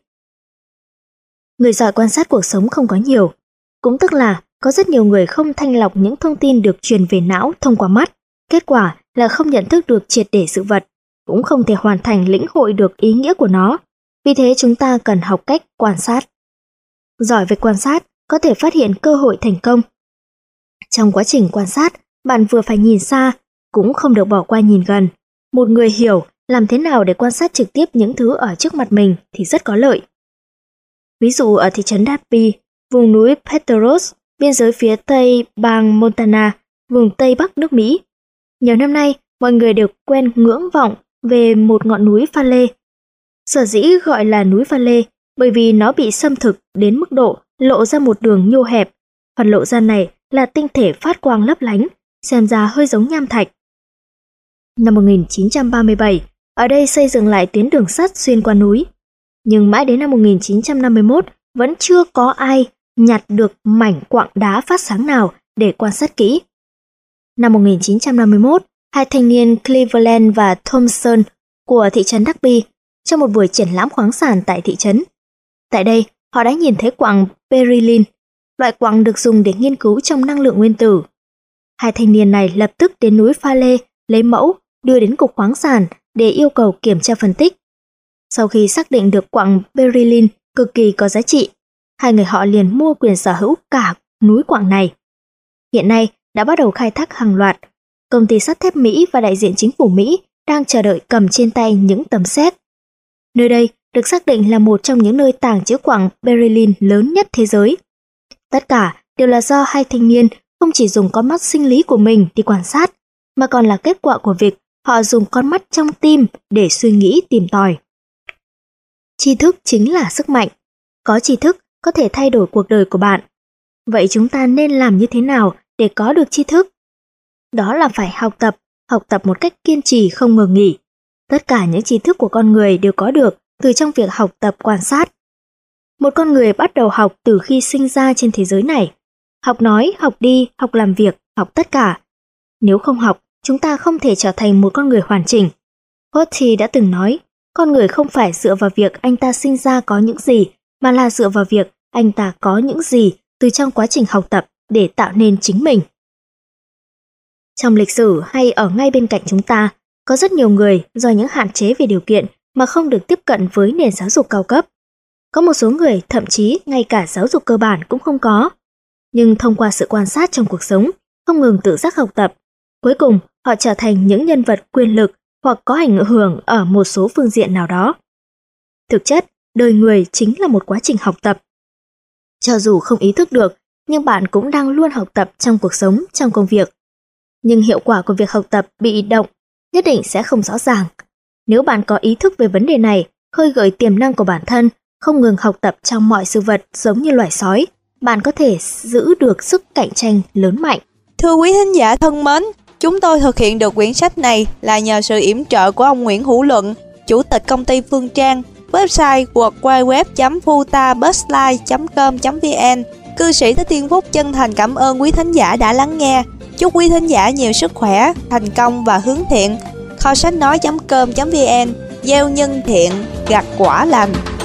Người giỏi quan sát cuộc sống không có nhiều. Cũng tức là có rất nhiều người không thanh lọc những thông tin được truyền về não thông qua mắt. Kết quả là không nhận thức được triệt để sự vật, cũng không thể hoàn thành lĩnh hội được ý nghĩa của nó. Vì thế chúng ta cần học cách quan sát. Giỏi về quan sát có thể phát hiện cơ hội thành công. Trong quá trình quan sát, bạn vừa phải nhìn xa, cũng không được bỏ qua nhìn gần. Một người hiểu làm thế nào để quan sát trực tiếp những thứ ở trước mặt mình thì rất có lợi. Ví dụ ở thị trấn Darby, vùng núi Petros, biên giới phía tây bang Montana, vùng tây bắc nước Mỹ. Nhiều năm nay, mọi người đều quen ngưỡng vọng về một ngọn núi pha lê. Sở dĩ gọi là núi pha lê bởi vì nó bị xâm thực đến mức độ lộ ra một đường nhô hẹp. Phần lộ ra này là tinh thể phát quang lấp lánh, xem ra hơi giống nham thạch. Năm một nghìn chín trăm ba mươi bảy, ở đây xây dựng lại tuyến đường sắt xuyên qua núi. Nhưng mãi đến năm một nghìn chín trăm năm mươi mốt vẫn chưa có ai nhặt được mảnh quặng đá phát sáng nào để quan sát kỹ. Năm một nghìn chín trăm năm mươi mốt, hai thanh niên Cleveland và Thompson của thị trấn Darby trong một buổi triển lãm khoáng sản tại thị trấn. Tại đây, họ đã nhìn thấy quặng beryllium, loại quặng được dùng để nghiên cứu trong năng lượng nguyên tử. Hai thanh niên này lập tức đến núi pha lê lấy mẫu đưa đến cục khoáng sản để yêu cầu kiểm tra phân tích. Sau khi xác định được quặng beryllium cực kỳ có giá trị, hai người họ liền mua quyền sở hữu cả núi quặng này. Hiện nay đã bắt đầu khai thác hàng loạt. Công ty sắt thép Mỹ và đại diện chính phủ Mỹ đang chờ đợi cầm trên tay những tấm séc. Nơi đây được xác định là một trong những nơi tàng trữ quặng beryllium lớn nhất thế giới. Tất cả đều là do hai thanh niên không chỉ dùng con mắt sinh lý của mình đi quan sát, mà còn là kết quả của việc họ dùng con mắt trong tim để suy nghĩ tìm tòi. Tri thức chính là sức mạnh. Có tri thức có thể thay đổi cuộc đời của bạn. Vậy chúng ta nên làm như thế nào để có được tri thức? Đó là phải học tập, học tập một cách kiên trì không ngừng nghỉ. Tất cả những tri thức của con người đều có được từ trong việc học tập quan sát. Một con người bắt đầu học từ khi sinh ra trên thế giới này. Học nói, học đi, học làm việc, học tất cả. Nếu không học, chúng ta không thể trở thành một con người hoàn chỉnh. Horty đã từng nói, con người không phải dựa vào việc anh ta sinh ra có những gì, mà là dựa vào việc anh ta có những gì từ trong quá trình học tập để tạo nên chính mình. Trong lịch sử hay ở ngay bên cạnh chúng ta, có rất nhiều người do những hạn chế về điều kiện mà không được tiếp cận với nền giáo dục cao cấp. Có một số người thậm chí ngay cả giáo dục cơ bản cũng không có. Nhưng thông qua sự quan sát trong cuộc sống, không ngừng tự giác học tập, cuối cùng họ trở thành những nhân vật quyền lực hoặc có ảnh hưởng ở một số phương diện nào đó. Thực chất, đời người chính là một quá trình học tập. Cho dù không ý thức được, nhưng bạn cũng đang luôn học tập trong cuộc sống, trong công việc. Nhưng hiệu quả của việc học tập bị động nhất định sẽ không rõ ràng. Nếu bạn có ý thức về vấn đề này, khơi gợi tiềm năng của bản thân, không ngừng học tập trong mọi sự vật giống như loài sói, bạn có thể giữ được sức cạnh tranh lớn mạnh. Thưa quý thính giả thân mến, chúng tôi thực hiện được quyển sách này là nhờ sự yểm trợ của ông Nguyễn Hữu Luận, Chủ tịch công ty Phương Trang, website w w w chấm futabusline chấm com chấm v n. Cư sĩ Thích Thiên Phúc chân thành cảm ơn quý thính giả đã lắng nghe. Chúc quý thính giả nhiều sức khỏe, thành công và hướng thiện. Kho sách nói chấm com chấm v n, gieo nhân thiện, gặt quả lành.